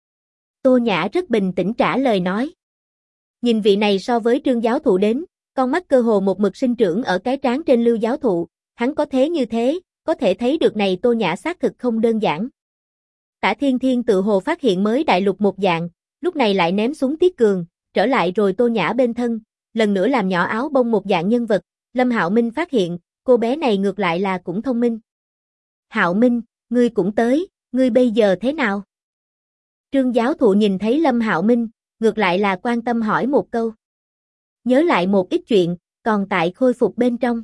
Tô Nhã rất bình tĩnh trả lời nói. Nhìn vị này so với Trương giáo thụ đến, con mắt cơ hồ một mực sinh trưởng ở cái trán trên Lưu giáo thụ, hắn có thế như thế, có thể thấy được này Tô Nhã xác thực không đơn giản. Tả Thiên Thiên tự hồ phát hiện mới đại lục một dạng, lúc này lại ném xuống Tiết Cường, trở lại rồi Tô Nhã bên thân, lần nữa làm nhỏ áo bông một dạng nhân vật, Lâm Hạo Minh phát hiện, cô bé này ngược lại là cũng thông minh. Hạo Minh, ngươi cũng tới, ngươi bây giờ thế nào? Trương giáo thụ nhìn thấy Lâm Hạo Minh, ngược lại là quan tâm hỏi một câu. Nhớ lại một ít chuyện, còn tại khôi phục bên trong.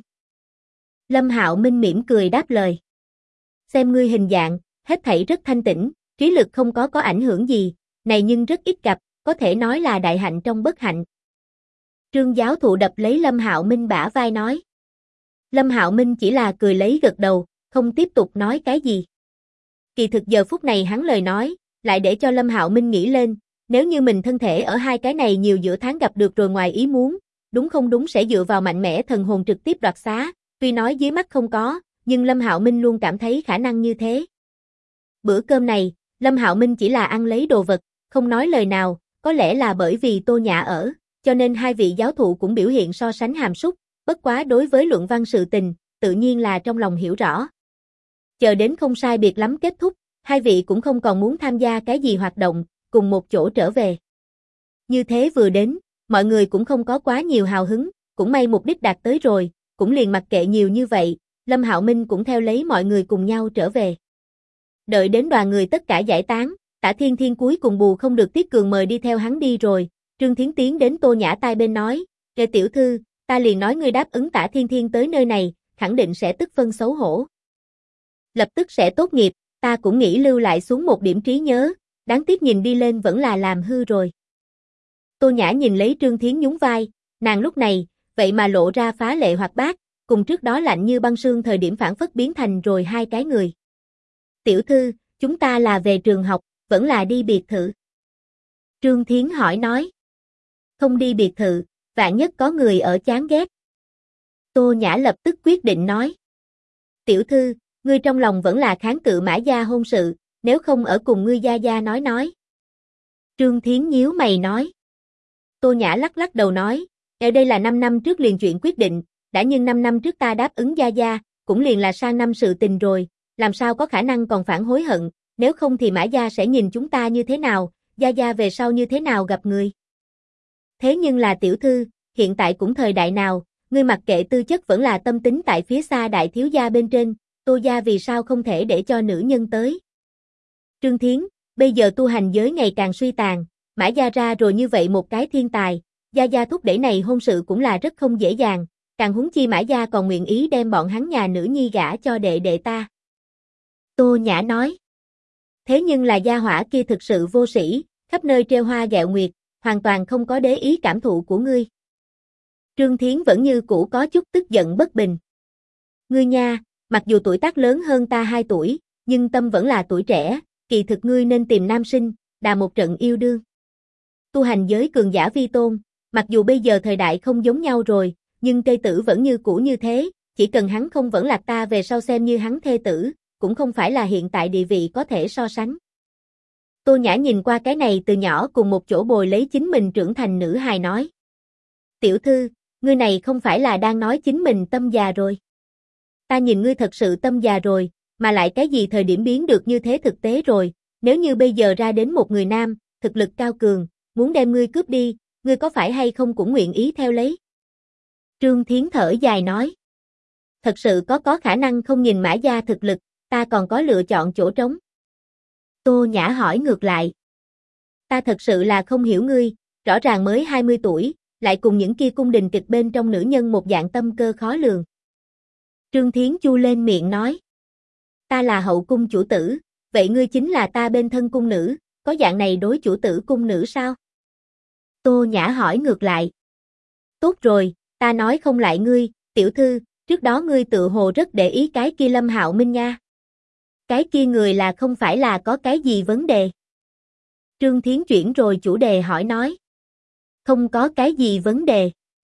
Lâm Hạo Minh mỉm cười đáp lời. Xem ngươi hình dạng, hết thảy rất thanh tĩnh, trí lực không có ảnh hưởng gì, này nhưng rất ít gặp, có thể nói là đại hạnh trong bất hạnh. Trương giáo thụ đập lấy Lâm Hạo Minh bả vai nói. Lâm Hạo Minh chỉ là cười lấy gật đầu, không tiếp tục nói cái gì. Kỳ thực giờ phút này hắn lời nói, lại để cho Lâm Hạo Minh nghĩ lên, nếu như mình thân thể ở hai cái này nhiều giữa tháng gặp được rồi ngoài ý muốn, đúng không đúng sẽ dựa vào mạnh mẽ thần hồn trực tiếp đoạt xá, tuy nói dưới mắt không có, nhưng Lâm Hạo Minh luôn cảm thấy khả năng như thế. Bữa cơm này, Lâm Hạo Minh chỉ là ăn lấy đồ vật, không nói lời nào, có lẽ là bởi vì Tô Nhã ở, cho nên hai vị giáo thụ cũng biểu hiện so sánh hàm súc, bất quá đối với luận văn sự tình, tự nhiên là trong lòng hiểu rõ. Chờ đến không sai biệt lắm kết thúc, hai vị cũng không còn muốn tham gia cái gì hoạt động, cùng một chỗ trở về. Như thế vừa đến, mọi người cũng không có quá nhiều hào hứng, cũng may mục đích đạt tới rồi, cũng liền mặc kệ nhiều như vậy, Lâm Hạo Minh cũng theo lấy mọi người cùng nhau trở về. Đợi đến đoàn người tất cả giải tán, Tả Thiên Thiên cuối cùng bù không được Tiết Cường mời đi theo hắn đi rồi, Trương Thiến tiến đến Tô Nhã tai bên nói, kệ tiểu thư, ta liền nói ngươi đáp ứng Tả Thiên Thiên tới nơi này, khẳng định sẽ tức phân xấu hổ. Lập tức sẽ tốt nghiệp, ta cũng nghĩ lưu lại xuống một điểm trí nhớ, đáng tiếc nhìn đi lên vẫn là làm hư rồi. Tô Nhã nhìn lấy Trương Thiến nhún vai, nàng lúc này, vậy mà lộ ra phá lệ hoạt bát, cùng trước đó lạnh như băng sương thời điểm phản phất biến thành rồi hai cái người. Tiểu thư, chúng ta là về trường học, vẫn là đi biệt thự? Trương Thiến hỏi nói. Không đi biệt thự, vạn nhất có người ở chán ghét. Tô Nhã lập tức quyết định nói. Tiểu thư, ngươi trong lòng vẫn là kháng cự Mã gia hôn sự, nếu không ở cùng ngươi gia gia nói. Trương Thiến nhíu mày nói. Tô Nhã lắc lắc đầu nói, ở đây là 5 năm trước liền chuyện quyết định, đã nhưng 5 năm trước ta đáp ứng gia gia, cũng liền là sang năm sự tình rồi, làm sao có khả năng còn phản hối hận, nếu không thì Mã gia sẽ nhìn chúng ta như thế nào, gia gia về sau như thế nào gặp người. Thế nhưng là tiểu thư, hiện tại cũng thời đại nào, ngươi mặc kệ tư chất vẫn là tâm tính tại phía xa đại thiếu gia bên trên, Tô gia vì sao không thể để cho nữ nhân tới. Trương Thiến, bây giờ tu hành giới ngày càng suy tàn, Mã gia ra rồi như vậy một cái thiên tài, gia gia thúc đẩy này hôn sự cũng là rất không dễ dàng, càng huống chi Mã gia còn nguyện ý đem bọn hắn nhà nữ nhi gả cho đệ đệ ta. Tô Nhã nói. Thế nhưng là gia hỏa kia thực sự vô sĩ, khắp nơi treo hoa gẹo nguyệt, hoàn toàn không có để ý cảm thụ của ngươi. Trương Thiến vẫn như cũ có chút tức giận bất bình. Ngươi nha, mặc dù tuổi tác lớn hơn ta 2 tuổi, nhưng tâm vẫn là tuổi trẻ, kỳ thực ngươi nên tìm nam sinh, đà một trận yêu đương. Tu hành giới cường giả vi tôn, mặc dù bây giờ thời đại không giống nhau rồi, nhưng cây tử vẫn như cũ như thế, chỉ cần hắn không vẫn lạc ta về sau xem như hắn thê tử, cũng không phải là hiện tại địa vị có thể so sánh. Tô Nhã nhìn qua cái này từ nhỏ cùng một chỗ bồi lấy chính mình trưởng thành nữ hài nói. Tiểu thư, ngươi này không phải là đang nói chính mình tâm già rồi. Ta nhìn ngươi thật sự tâm già rồi, mà lại cái gì thời điểm biến được như thế thực tế rồi, nếu như bây giờ ra đến một người nam, thực lực cao cường, muốn đem ngươi cướp đi, ngươi có phải hay không cũng nguyện ý theo lấy. Trương Thiến thở dài nói. Thật sự có khả năng không nhìn Mã gia thực lực, ta còn có lựa chọn chỗ trống. Tô Nhã hỏi ngược lại. Ta thật sự là không hiểu ngươi, rõ ràng mới 20 tuổi, lại cùng những kia cung đình kịch bên trong nữ nhân một dạng tâm cơ khó lường. Trương Thiến chu lên miệng nói. Ta là hậu cung chủ tử, vậy ngươi chính là ta bên thân cung nữ, có dạng này đối chủ tử cung nữ sao? Tô Nhã hỏi ngược lại. Tốt rồi, ta nói không lại ngươi, tiểu thư, trước đó ngươi tự hồ rất để ý cái kia Lâm Hạo Minh nha. Cái kia người là không phải là có cái gì vấn đề? Trương Thiến chuyển rồi chủ đề hỏi nói. Không có cái gì vấn đề.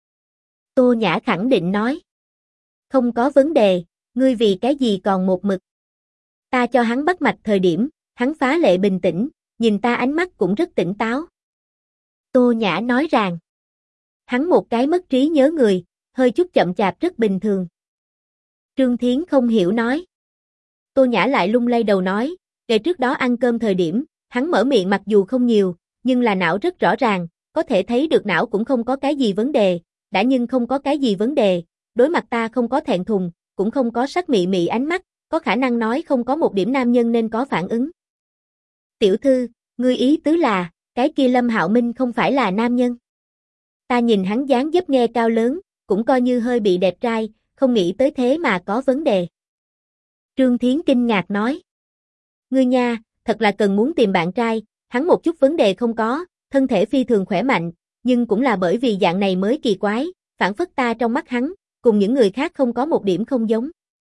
Tô Nhã khẳng định nói. Không có vấn đề, ngươi vì cái gì còn một mực. Ta cho hắn bắt mạch thời điểm, hắn phá lệ bình tĩnh, nhìn ta ánh mắt cũng rất tỉnh táo. Tô Nhã nói rằng, hắn một cái mất trí nhớ người, hơi chút chậm chạp rất bình thường. Trương Thiến không hiểu nói. Tô Nhã lại lung lay đầu nói, ngày trước đó ăn cơm thời điểm, hắn mở miệng mặc dù không nhiều, nhưng là não rất rõ ràng, có thể thấy được não cũng không có cái gì vấn đề, đã nhưng không có cái gì vấn đề, đối mặt ta không có thẹn thùng, cũng không có sắc mị mị ánh mắt, có khả năng nói không có một điểm nam nhân nên có phản ứng. Tiểu thư, ngươi ý tứ là, cái kia Lâm Hạo Minh không phải là nam nhân. Ta nhìn hắn dáng dấp nghe cao lớn, cũng coi như hơi bị đẹp trai, không nghĩ tới thế mà có vấn đề. Trương Thiến kinh ngạc nói. Ngươi nha, thật là cần muốn tìm bạn trai, hắn một chút vấn đề không có, thân thể phi thường khỏe mạnh, nhưng cũng là bởi vì dạng này mới kỳ quái, phản phất ta trong mắt hắn, cùng những người khác không có một điểm không giống.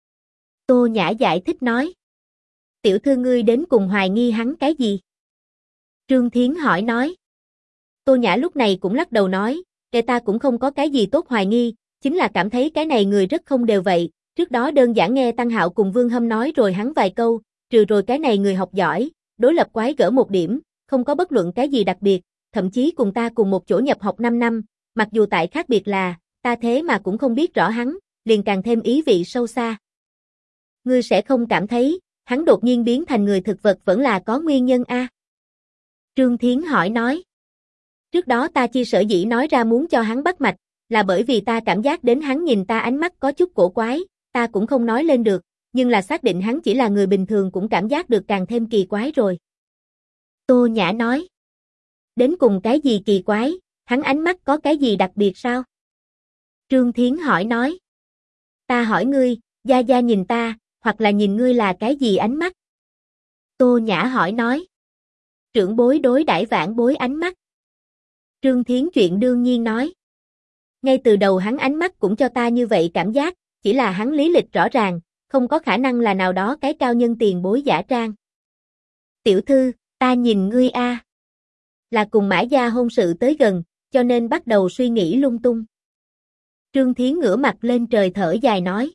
Tô Nhã giải thích nói. Tiểu thư ngươi đến cùng hoài nghi hắn cái gì? Trương Thiến hỏi nói. Tô Nhã lúc này cũng lắc đầu nói, ta cũng không có cái gì tốt hoài nghi, chính là cảm thấy cái này người rất không đều vậy, trước đó đơn giản nghe Tăng Hạo cùng Vương Hâm nói rồi hắn vài câu, trừ rồi cái này người học giỏi, đối lập quái gở một điểm, không có bất luận cái gì đặc biệt, thậm chí cùng ta cùng một chỗ nhập học 5 năm, mặc dù tại khác biệt là, ta thế mà cũng không biết rõ hắn, liền càng thêm ý vị sâu xa. Ngươi sẽ không cảm thấy, hắn đột nhiên biến thành người thực vật vẫn là có nguyên nhân a? Trương Thiến hỏi nói. Trước đó ta chi sở dĩ nói ra muốn cho hắn bắt mạch, là bởi vì ta cảm giác đến hắn nhìn ta ánh mắt có chút cổ quái, ta cũng không nói lên được, nhưng là xác định hắn chỉ là người bình thường cũng cảm giác được càng thêm kỳ quái rồi. Tô Nhã nói. Đến cùng cái gì kỳ quái, hắn ánh mắt có cái gì đặc biệt sao? Trương Thiến hỏi nói. Ta hỏi ngươi, Gia Gia nhìn ta, hoặc là nhìn ngươi là cái gì ánh mắt? Tô Nhã hỏi nói. Trưởng bối đối đãi vãn bối ánh mắt. Trương Thiến chuyện đương nhiên nói. Ngay từ đầu hắn ánh mắt cũng cho ta như vậy cảm giác, chỉ là hắn lý lịch rõ ràng, không có khả năng là nào đó cái cao nhân tiền bối giả trang. Tiểu thư, ta nhìn ngươi a, là cùng Mã gia hôn sự tới gần, cho nên bắt đầu suy nghĩ lung tung. Trương Thiến ngửa mặt lên trời thở dài nói.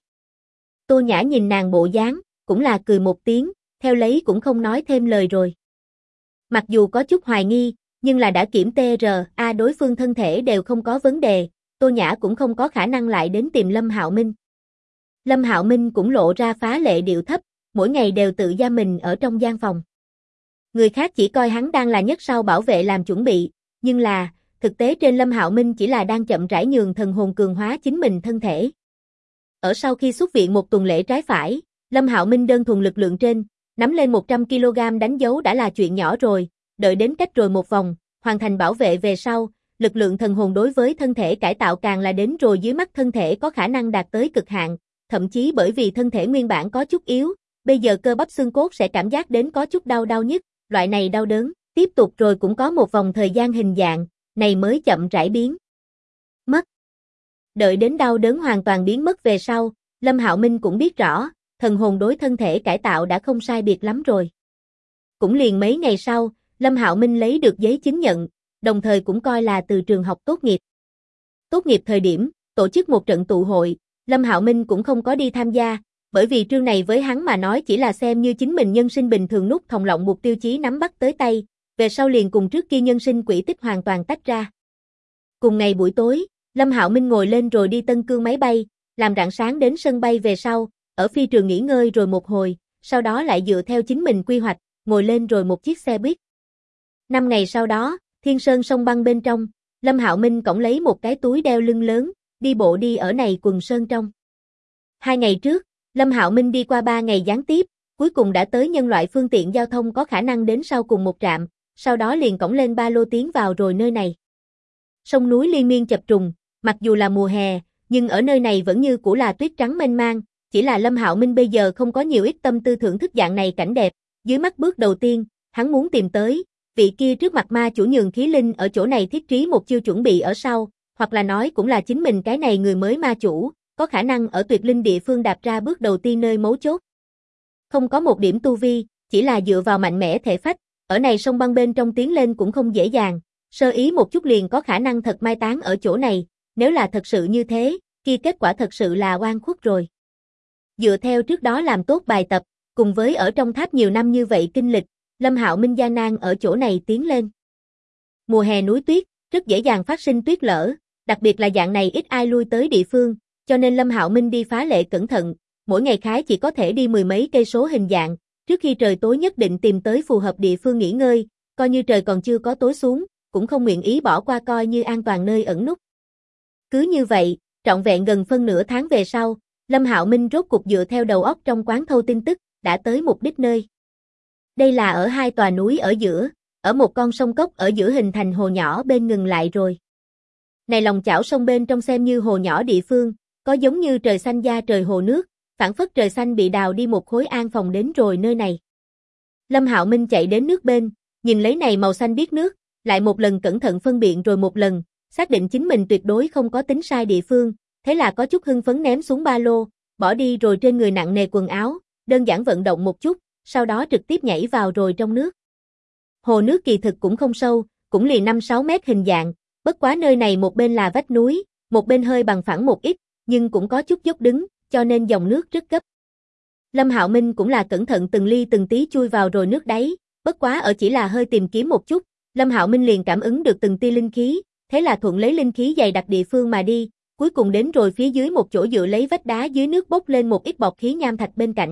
Tô Nhã nhìn nàng bộ dáng, cũng là cười một tiếng, theo lấy cũng không nói thêm lời rồi. Mặc dù có chút hoài nghi, nhưng là đã kiểm TRA đối phương thân thể đều không có vấn đề, Tô Nhã cũng không có khả năng lại đến tìm Lâm Hạo Minh. Lâm Hạo Minh cũng lộ ra phá lệ điệu thấp, mỗi ngày đều tự giam mình ở trong gian phòng. Người khác chỉ coi hắn đang là nhất sau bảo vệ làm chuẩn bị, nhưng là, thực tế trên Lâm Hạo Minh chỉ là đang chậm rãi nhường thần hồn cường hóa chính mình thân thể. Ở sau khi xuất viện một tuần lễ trái phải, Lâm Hạo Minh đơn thuần lực lượng trên, nắm lên 100 kg đánh dấu đã là chuyện nhỏ rồi, đợi đến cách rồi một vòng, hoàn thành bảo vệ về sau, lực lượng thần hồn đối với thân thể cải tạo càng là đến rồi dưới mắt thân thể có khả năng đạt tới cực hạn, thậm chí bởi vì thân thể nguyên bản có chút yếu, bây giờ cơ bắp xương cốt sẽ cảm giác đến có chút đau nhức, loại này đau đớn, tiếp tục rồi cũng có một vòng thời gian hình dạng, này mới chậm rãi biến mất. Đợi đến đau đớn hoàn toàn biến mất về sau, Lâm Hạo Minh cũng biết rõ, thần hồn đối thân thể cải tạo đã không sai biệt lắm rồi. Cũng liền mấy ngày sau, Lâm Hạo Minh lấy được giấy chứng nhận, đồng thời cũng coi là từ trường học tốt nghiệp. Tốt nghiệp thời điểm, tổ chức một trận tụ hội, Lâm Hạo Minh cũng không có đi tham gia, bởi vì trương này với hắn mà nói chỉ là xem như chính mình nhân sinh bình thường nút thòng lọng mục tiêu chí nắm bắt tới tay, về sau liền cùng trước kia nhân sinh quỹ tích hoàn toàn tách ra. Cùng ngày buổi tối, Lâm Hạo Minh ngồi lên rồi đi Tân Cương máy bay, làm rạng sáng đến sân bay về sau, ở phi trường nghỉ ngơi rồi một hồi, sau đó lại dựa theo chính mình quy hoạch, ngồi lên rồi một chiếc xe buýt. 5 ngày sau đó, Thiên Sơn sông băng bên trong, Lâm Hạo Minh cõng lấy một cái túi đeo lưng lớn, đi bộ đi ở này quần sơn trong. 2 ngày trước, Lâm Hạo Minh đi qua 3 ngày gián tiếp, cuối cùng đã tới nhân loại phương tiện giao thông có khả năng đến sau cùng một trạm, sau đó liền cõng lên ba lô tiến vào rồi nơi này. Sông núi liên miên chập trùng, mặc dù là mùa hè, nhưng ở nơi này vẫn như cũ là tuyết trắng mênh mang, chỉ là Lâm Hạo Minh bây giờ không có nhiều ít tâm tư thưởng thức dạng này cảnh đẹp, Dưới mắt bước đầu tiên, hắn muốn tìm tới, vị kia trước mặt ma chủ nhường khí linh ở chỗ này thiết trí một chiêu chuẩn bị ở sau, hoặc là nói cũng là chính mình cái này người mới ma chủ, có khả năng ở tuyệt linh địa phương đạp ra bước đầu tiên nơi mấu chốt. Không có một điểm tu vi, chỉ là dựa vào mạnh mẽ thể phách, ở này sông băng bên trong tiến lên cũng không dễ dàng, sơ ý một chút liền có khả năng thật mai táng ở chỗ này, nếu là thật sự như thế, kia kết quả thật sự là oan khuất rồi. Dựa theo trước đó làm tốt bài tập, cùng với ở trong tháp nhiều năm như vậy kinh lịch, Lâm Hạo Minh gian nan ở chỗ này tiến lên. Mùa hè núi tuyết, rất dễ dàng phát sinh tuyết lở, đặc biệt là dạng này ít ai lui tới địa phương, cho nên Lâm Hạo Minh đi phá lệ cẩn thận, mỗi ngày khái chỉ có thể đi mười mấy cây số hình dạng, trước khi trời tối nhất định tìm tới phù hợp địa phương nghỉ ngơi, coi như trời còn chưa có tối xuống, cũng không nguyện ý bỏ qua coi như an toàn nơi ẩn núp. Cứ như vậy, trọn vẹn gần phân nửa tháng về sau, Lâm Hạo Minh rốt cục dựa theo đầu óc trong quán thâu tin tức, đã tới mục đích nơi. Đây là ở hai tòa núi ở giữa, ở một con sông cốc ở giữa hình thành hồ nhỏ bên ngừng lại rồi. Này lòng chảo sông bên trong xem như hồ nhỏ địa phương, có giống như trời xanh da trời hồ nước, phản phất trời xanh bị đào đi một khối an phòng đến rồi nơi này. Lâm Hạo Minh chạy đến nước bên, nhìn lấy này màu xanh biếc nước, lại một lần cẩn thận phân biện rồi một lần, xác định chính mình tuyệt đối không có tính sai địa phương, thế là có chút hưng phấn ném xuống ba lô, bỏ đi rồi trên người nặng nề quần áo, đơn giản vận động một chút, sau đó trực tiếp nhảy vào rồi trong nước. Hồ nước kỳ thực cũng không sâu, cũng liền 5-6 mét hình dạng, bất quá nơi này một bên là vách núi, một bên hơi bằng phẳng một ít, nhưng cũng có chút dốc đứng, cho nên dòng nước rất gấp. Lâm Hạo Minh cũng là cẩn thận từng ly từng tí chui vào rồi nước đáy, bất quá ở chỉ là hơi tìm kiếm một chút, Lâm Hạo Minh liền cảm ứng được từng tia linh khí, thế là thuận lấy linh khí dày đặc địa phương mà đi, cuối cùng đến rồi phía dưới một chỗ dựa lấy vách đá dưới nước bốc lên một ít bọt khí nham thạch bên cạnh.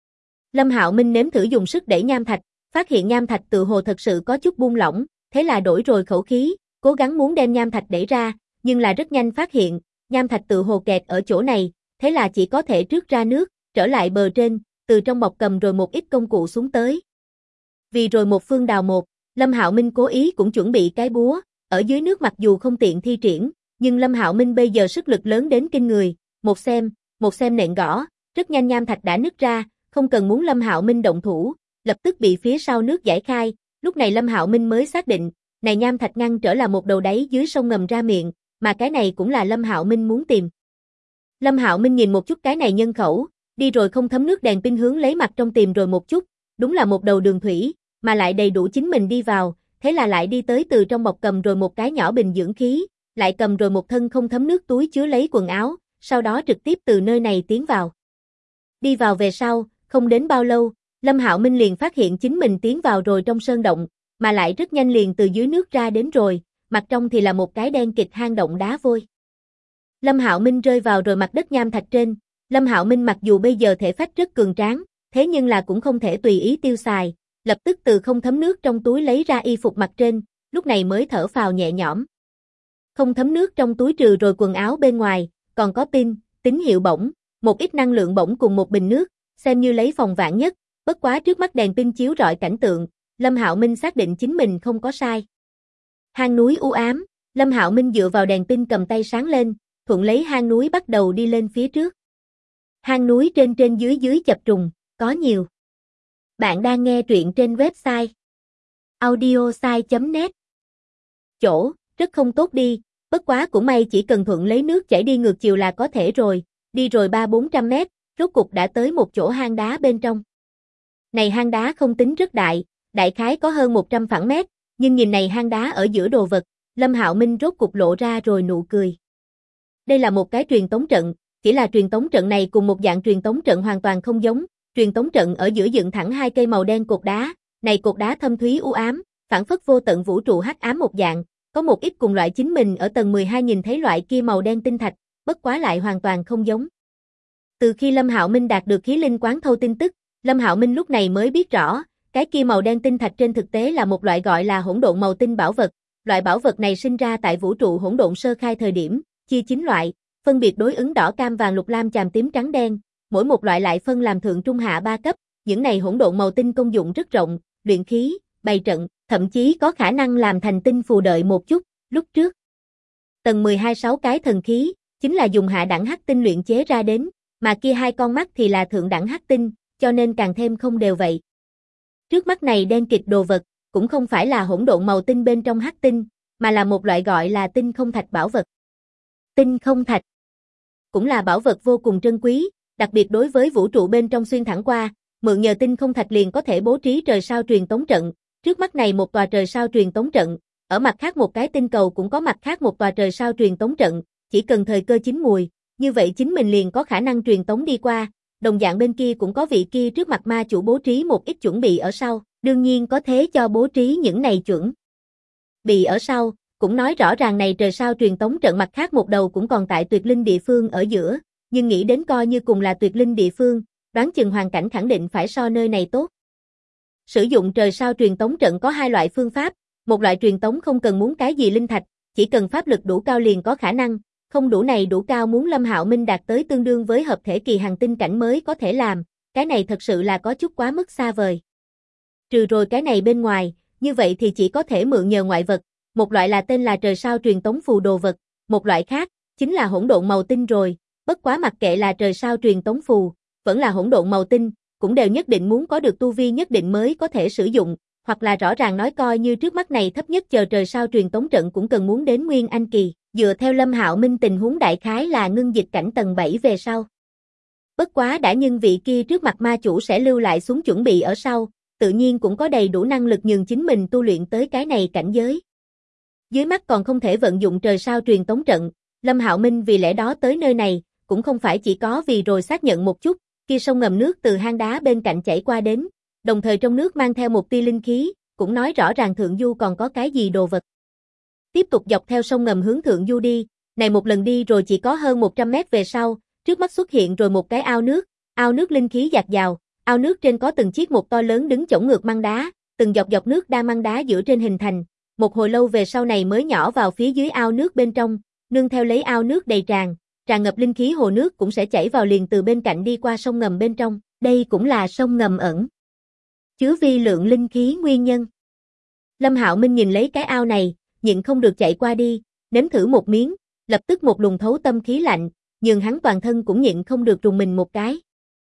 Lâm Hạo Minh nếm thử dùng sức đẩy nham thạch, phát hiện nham thạch tự hồ thật sự có chút buông lỏng, thế là đổi rồi khẩu khí, cố gắng muốn đem nham thạch đẩy ra, nhưng là rất nhanh phát hiện, nham thạch tự hồ kẹt ở chỗ này, thế là chỉ có thể rước ra nước, trở lại bờ trên, từ trong bọc cầm rồi một ít công cụ xuống tới. Vì rồi một phương đào một, Lâm Hạo Minh cố ý cũng chuẩn bị cái búa, ở dưới nước mặc dù không tiện thi triển, nhưng Lâm Hạo Minh bây giờ sức lực lớn đến kinh người, một xem nện gõ, rất nhanh nham thạch đã nứt ra, không cần muốn Lâm Hạo Minh động thủ, lập tức bị phía sau nước giải khai, lúc này Lâm Hạo Minh mới xác định, này nham thạch ngăn trở là một đầu đáy dưới sông ngầm ra miệng, mà cái này cũng là Lâm Hạo Minh muốn tìm. Lâm Hạo Minh nhìn một chút cái này nhân khẩu, đi rồi không thấm nước đèn pin hướng lấy mặt trong tìm rồi một chút, đúng là một đầu đường thủy, mà lại đầy đủ chính mình đi vào, thế là lại đi tới từ trong bọc cầm rồi một cái nhỏ bình dưỡng khí, lại cầm rồi một thân không thấm nước túi chứa lấy quần áo, sau đó trực tiếp từ nơi này tiến vào. Đi vào về sau, không đến bao lâu, Lâm Hạo Minh liền phát hiện chính mình tiến vào rồi trong sơn động, mà lại rất nhanh liền từ dưới nước ra đến rồi, mặt trong thì là một cái đen kịt hang động đá vôi. Lâm Hạo Minh rơi vào rồi mặt đất nham thạch trên, Lâm Hạo Minh mặc dù bây giờ thể phách rất cường tráng, thế nhưng là cũng không thể tùy ý tiêu xài, lập tức từ không thấm nước trong túi lấy ra y phục mặt trên, lúc này mới thở phào nhẹ nhõm. Không thấm nước trong túi trừ rồi quần áo bên ngoài, còn có pin, tín hiệu bổng, một ít năng lượng bổng cùng một bình nước, xem như lấy phòng vạn nhất, bất quá trước mắt đèn pin chiếu rọi cảnh tượng, Lâm Hạo Minh xác định chính mình không có sai. Hang núi u ám, Lâm Hạo Minh dựa vào đèn pin cầm tay sáng lên, thuận lấy hang núi bắt đầu đi lên phía trước. Hang núi trên trên dưới dưới chập trùng, có nhiều. Bạn đang nghe truyện trên website audiosai.net. Chỗ, rất không tốt đi, bất quá cũng may chỉ cần thuận lấy nước chảy đi ngược chiều là có thể rồi, đi rồi 300-400 mét, rốt cục đã tới một chỗ hang đá bên trong. Này hang đá không tính rất đại, đại khái có hơn 100 phẳng mét, nhưng nhìn này hang đá ở giữa đồ vật, Lâm Hạo Minh rốt cục lộ ra rồi nụ cười. Đây là một cái truyền tống trận, chỉ là truyền tống trận này cùng một dạng truyền tống trận hoàn toàn không giống, truyền tống trận ở giữa dựng thẳng hai cây màu đen cột đá, này cột đá thâm thúy u ám, phảng phất vô tận vũ trụ hắc ám một dạng, có một ít cùng loại chính mình ở tầng 12 nhìn thấy loại kia màu đen tinh thạch, bất quá lại hoàn toàn không giống. Từ khi Lâm Hạo Minh đạt được khí linh quán thâu tin tức, Lâm Hạo Minh lúc này mới biết rõ, cái kia màu đen tinh thạch trên thực tế là một loại gọi là hỗn độn màu tinh bảo vật, loại bảo vật này sinh ra tại vũ trụ hỗn độn sơ khai thời điểm, chia 9 loại, phân biệt đối ứng đỏ cam vàng lục lam chàm tím trắng đen, mỗi một loại lại phân làm thượng trung hạ 3 cấp, những này hỗn độn màu tinh công dụng rất rộng, luyện khí, bày trận, thậm chí có khả năng làm thành tinh phù đợi một chút, lúc trước. Tầng 12 6 cái thần khí, chính là dùng hạ đẳng hắc tinh luyện chế ra đến, mà kia hai con mắt thì là thượng đẳng hắc tinh, cho nên càng thêm không đều vậy. Trước mắt này đen kịt đồ vật, cũng không phải là hỗn độn màu tinh bên trong hắc tinh, mà là một loại gọi là tinh không thạch bảo vật. Tinh không thạch cũng là bảo vật vô cùng trân quý, đặc biệt đối với vũ trụ bên trong xuyên thẳng qua, mượn nhờ tinh không thạch liền có thể bố trí trời sao truyền tống trận. Trước mắt này một tòa trời sao truyền tống trận, ở mặt khác một cái tinh cầu cũng có mặt khác một tòa trời sao truyền tống trận, chỉ cần thời cơ chín mùi, như vậy chính mình liền có khả năng truyền tống đi qua. Đồng dạng bên kia cũng có vị kia trước mặt ma chủ bố trí một ít chuẩn bị ở sau, đương nhiên có thế cho bố trí những này chuẩn bị ở sau, cũng nói rõ ràng này trời sao truyền tống trận mặt khác một đầu cũng còn tại tuyệt linh địa phương ở giữa, nhưng nghĩ đến coi như cùng là tuyệt linh địa phương, đoán chừng hoàn cảnh khẳng định phải so nơi này tốt. Sử dụng trời sao truyền tống trận có hai loại phương pháp, một loại truyền tống không cần muốn cái gì linh thạch, chỉ cần pháp lực đủ cao liền có khả năng, không đủ này đủ cao muốn Lâm Hạo Minh đạt tới tương đương với hợp thể kỳ hành tinh cảnh mới có thể làm, cái này thật sự là có chút quá mức xa vời. Trừ rồi cái này bên ngoài, như vậy thì chỉ có thể mượn nhờ ngoại vật, một loại là tên là trời sao truyền tống phù đồ vật, một loại khác chính là hỗn độn màu tinh rồi, bất quá mặc kệ là trời sao truyền tống phù, vẫn là hỗn độn màu tinh, cũng đều nhất định muốn có được tu vi nhất định mới có thể sử dụng, hoặc là rõ ràng nói coi như trước mắt này thấp nhất chờ trời sao truyền tống trận cũng cần muốn đến Nguyên Anh kỳ, dựa theo Lâm Hạo Minh tình huống đại khái là ngưng dịch cảnh tầng 7 về sau. Bất quá đã nhưng vị kia trước mặt ma chủ sẽ lưu lại xuống chuẩn bị ở sau, tự nhiên cũng có đầy đủ năng lực nhường chính mình tu luyện tới cái này cảnh giới. Dưới mắt còn không thể vận dụng trời sao truyền tống trận, Lâm Hạo Minh vì lẽ đó tới nơi này, cũng không phải chỉ có vì rồi xác nhận một chút, kia sông ngầm nước từ hang đá bên cạnh chảy qua đến, đồng thời trong nước mang theo một tia linh khí, cũng nói rõ ràng thượng du còn có cái gì đồ vật. Tiếp tục dọc theo sông ngầm hướng thượng du đi, này một lần đi rồi chỉ có hơn 100 mét về sau, trước mắt xuất hiện rồi một cái ao nước linh khí dạt dào, ao nước trên có từng chiếc một to lớn đứng chổng ngược măng đá, từng dọc dọc nước đa măng đá giữa trên hình thành, một hồi lâu về sau này mới nhỏ vào phía dưới ao nước bên trong, nương theo lấy ao nước đầy tràn ngập linh khí hồ nước cũng sẽ chảy vào liền từ bên cạnh đi qua sông ngầm bên trong, đây cũng là sông ngầm ẩn chứa vi lượng linh khí nguyên nhân. Lâm Hạo Minh nhìn lấy cái ao này, nhịn không được chạy qua đi, nếm thử một miếng, lập tức một luồng thấu tâm khí lạnh, nhưng hắn toàn thân cũng nhịn không được rùng mình một cái.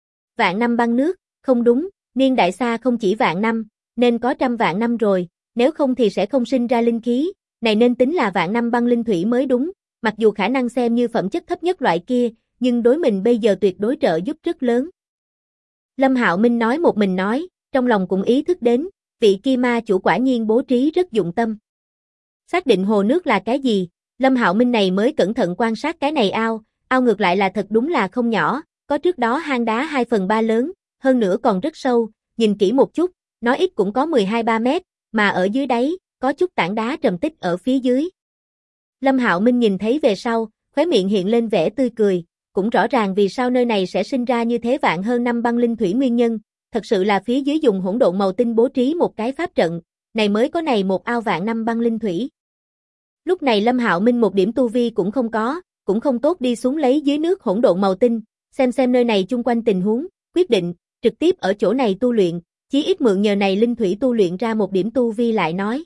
Vạn năm băng nước, không đúng, niên đại xa không chỉ vạn năm, nên có trăm vạn năm rồi, nếu không thì sẽ không sinh ra linh khí, này nên tính là vạn năm băng linh thủy mới đúng, mặc dù khả năng xem như phẩm chất thấp nhất loại kia, nhưng đối mình bây giờ tuyệt đối trợ giúp rất lớn. Lâm Hạo Minh nói một mình nói, trong lòng cũng ý thức đến, vị kia ma chủ quả nhiên bố trí rất dụng tâm. Xác định hồ nước là cái gì, Lâm Hạo Minh này mới cẩn thận quan sát cái này ao ngược lại là thật đúng là không nhỏ, có trước đó hang đá 2/3 lớn, hơn nữa còn rất sâu, nhìn kỹ một chút, nói ít cũng có 12-13 mét, mà ở dưới đáy, có chút tảng đá trầm tích ở phía dưới. Lâm Hạo Minh nhìn thấy về sau, khóe miệng hiện lên vẻ tươi cười, cũng rõ ràng vì sao nơi này sẽ sinh ra như thế vạn hơn năm băng linh thủy nguyên nhân, thật sự là phía dưới dùng hỗn độn màu tinh bố trí một cái pháp trận, này mới có này một ao vạn năm băng linh thủy. Lúc này Lâm Hạo Minh một điểm tu vi cũng không có, cũng không tốt đi xuống lấy dưới nước hỗn độn màu tinh, xem nơi này chung quanh tình huống, quyết định, trực tiếp ở chỗ này tu luyện, chí ít mượn nhờ này linh thủy tu luyện ra một điểm tu vi lại nói.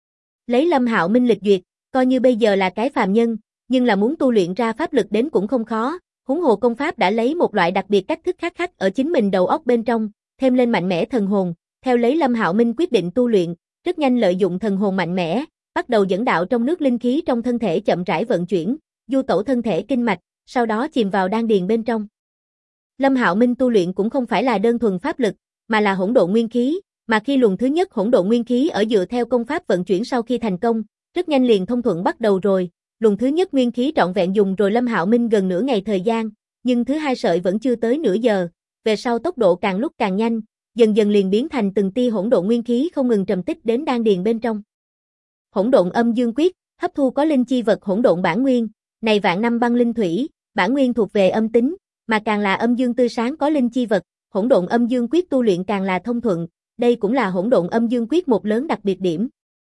Lấy Lâm Hạo Minh lịch duyệt, coi như bây giờ là cái phàm nhân, nhưng là muốn tu luyện ra pháp lực đến cũng không khó, huống hồ công pháp đã lấy một loại đặc biệt cách thức khác khắc ở chính mình đầu óc bên trong, thêm lên mạnh mẽ thần hồn, theo lấy Lâm Hạo Minh quyết định tu luyện, rất nhanh lợi dụng thần hồn mạnh mẽ, bắt đầu dẫn đạo trong nước linh khí trong thân thể chậm rãi vận chuyển, du tẩu thân thể kinh mạch, sau đó chìm vào đan điền bên trong. Lâm Hạo Minh tu luyện cũng không phải là đơn thuần pháp lực, mà là hỗn độn nguyên khí, mà khi luồng thứ nhất hỗn độn nguyên khí ở dựa theo công pháp vận chuyển sau khi thành công, rất nhanh liền thông thuận bắt đầu rồi, luồng thứ nhất nguyên khí trọn vẹn dùng rồi Lâm Hạo Minh gần nửa ngày thời gian, nhưng thứ hai sợi vẫn chưa tới nửa giờ, về sau tốc độ càng lúc càng nhanh, dần dần liền biến thành từng tia hỗn độn nguyên khí không ngừng trầm tích đến đan điền bên trong. Hỗn độn âm dương quyết, hấp thu có linh chi vật hỗn độn bản nguyên, này vạn năm băng linh thủy, bản nguyên thuộc về âm tính, mà càng là âm dương tươi sáng có linh chi vật, hỗn độn âm dương quyết tu luyện càng là thông thuận, đây cũng là hỗn độn âm dương quyết một lớn đặc biệt điểm.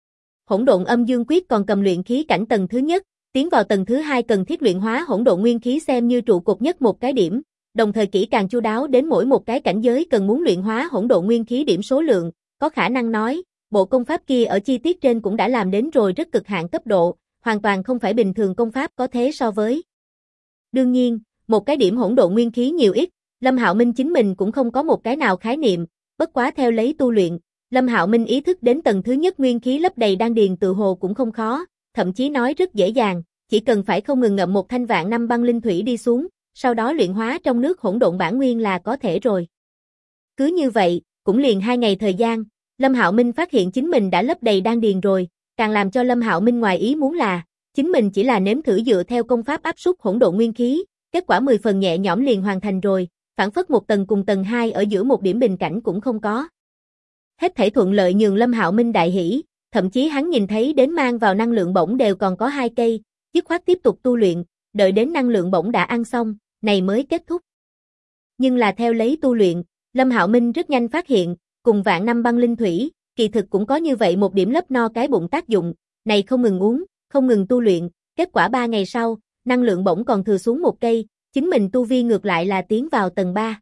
Hỗn độn âm dương quyết còn cầm luyện khí cảnh tầng thứ nhất, tiến vào tầng thứ hai cần thiết luyện hóa hỗn độn nguyên khí xem như trụ cột nhất một cái điểm, đồng thời kỹ càng chu đáo đến mỗi một cái cảnh giới cần muốn luyện hóa hỗn độn nguyên khí điểm số lượng, có khả năng nói, bộ công pháp kia ở chi tiết trên cũng đã làm đến rồi rất cực hạn cấp độ, hoàn toàn không phải bình thường công pháp có thế so với. Đương nhiên, một cái điểm hỗn độn nguyên khí nhiều ít, Lâm Hạo Minh chính mình cũng không có một cái nào khái niệm, bất quá theo lấy tu luyện, Lâm Hạo Minh ý thức đến tầng thứ nhất nguyên khí lấp đầy đan điền tự hồ cũng không khó, thậm chí nói rất dễ dàng, chỉ cần phải không ngừng ngậm một thanh vạn năm băng linh thủy đi xuống, sau đó luyện hóa trong nước hỗn độn bản nguyên là có thể rồi. Cứ như vậy, cũng liền 2 ngày thời gian, Lâm Hạo Minh phát hiện chính mình đã lấp đầy đan điền rồi, càng làm cho Lâm Hạo Minh ngoài ý muốn là, chính mình chỉ là nếm thử dựa theo công pháp áp suất hỗn độn nguyên khí, kết quả 10 phần nhẹ nhõm liền hoàn thành rồi, phản phất một tầng cùng tầng 2 ở giữa một điểm bình cảnh cũng không có. Hết thảy thuận lợi nhường Lâm Hạo Minh đại hỉ, thậm chí hắn nhìn thấy đến mang vào năng lượng bổng đều còn có 2 cây, dứt khoát tiếp tục tu luyện, đợi đến năng lượng bổng đã ăn xong, này mới kết thúc. Nhưng là theo lấy tu luyện, Lâm Hạo Minh rất nhanh phát hiện, cùng vạn năm băng linh thủy, kỳ thực cũng có như vậy một điểm lấp no cái bụng tác dụng, này không ngừng uống, không ngừng tu luyện, kết quả 3 ngày sau, năng lượng bổng còn thừa xuống 1 cây, chính mình tu vi ngược lại là tiến vào tầng 3.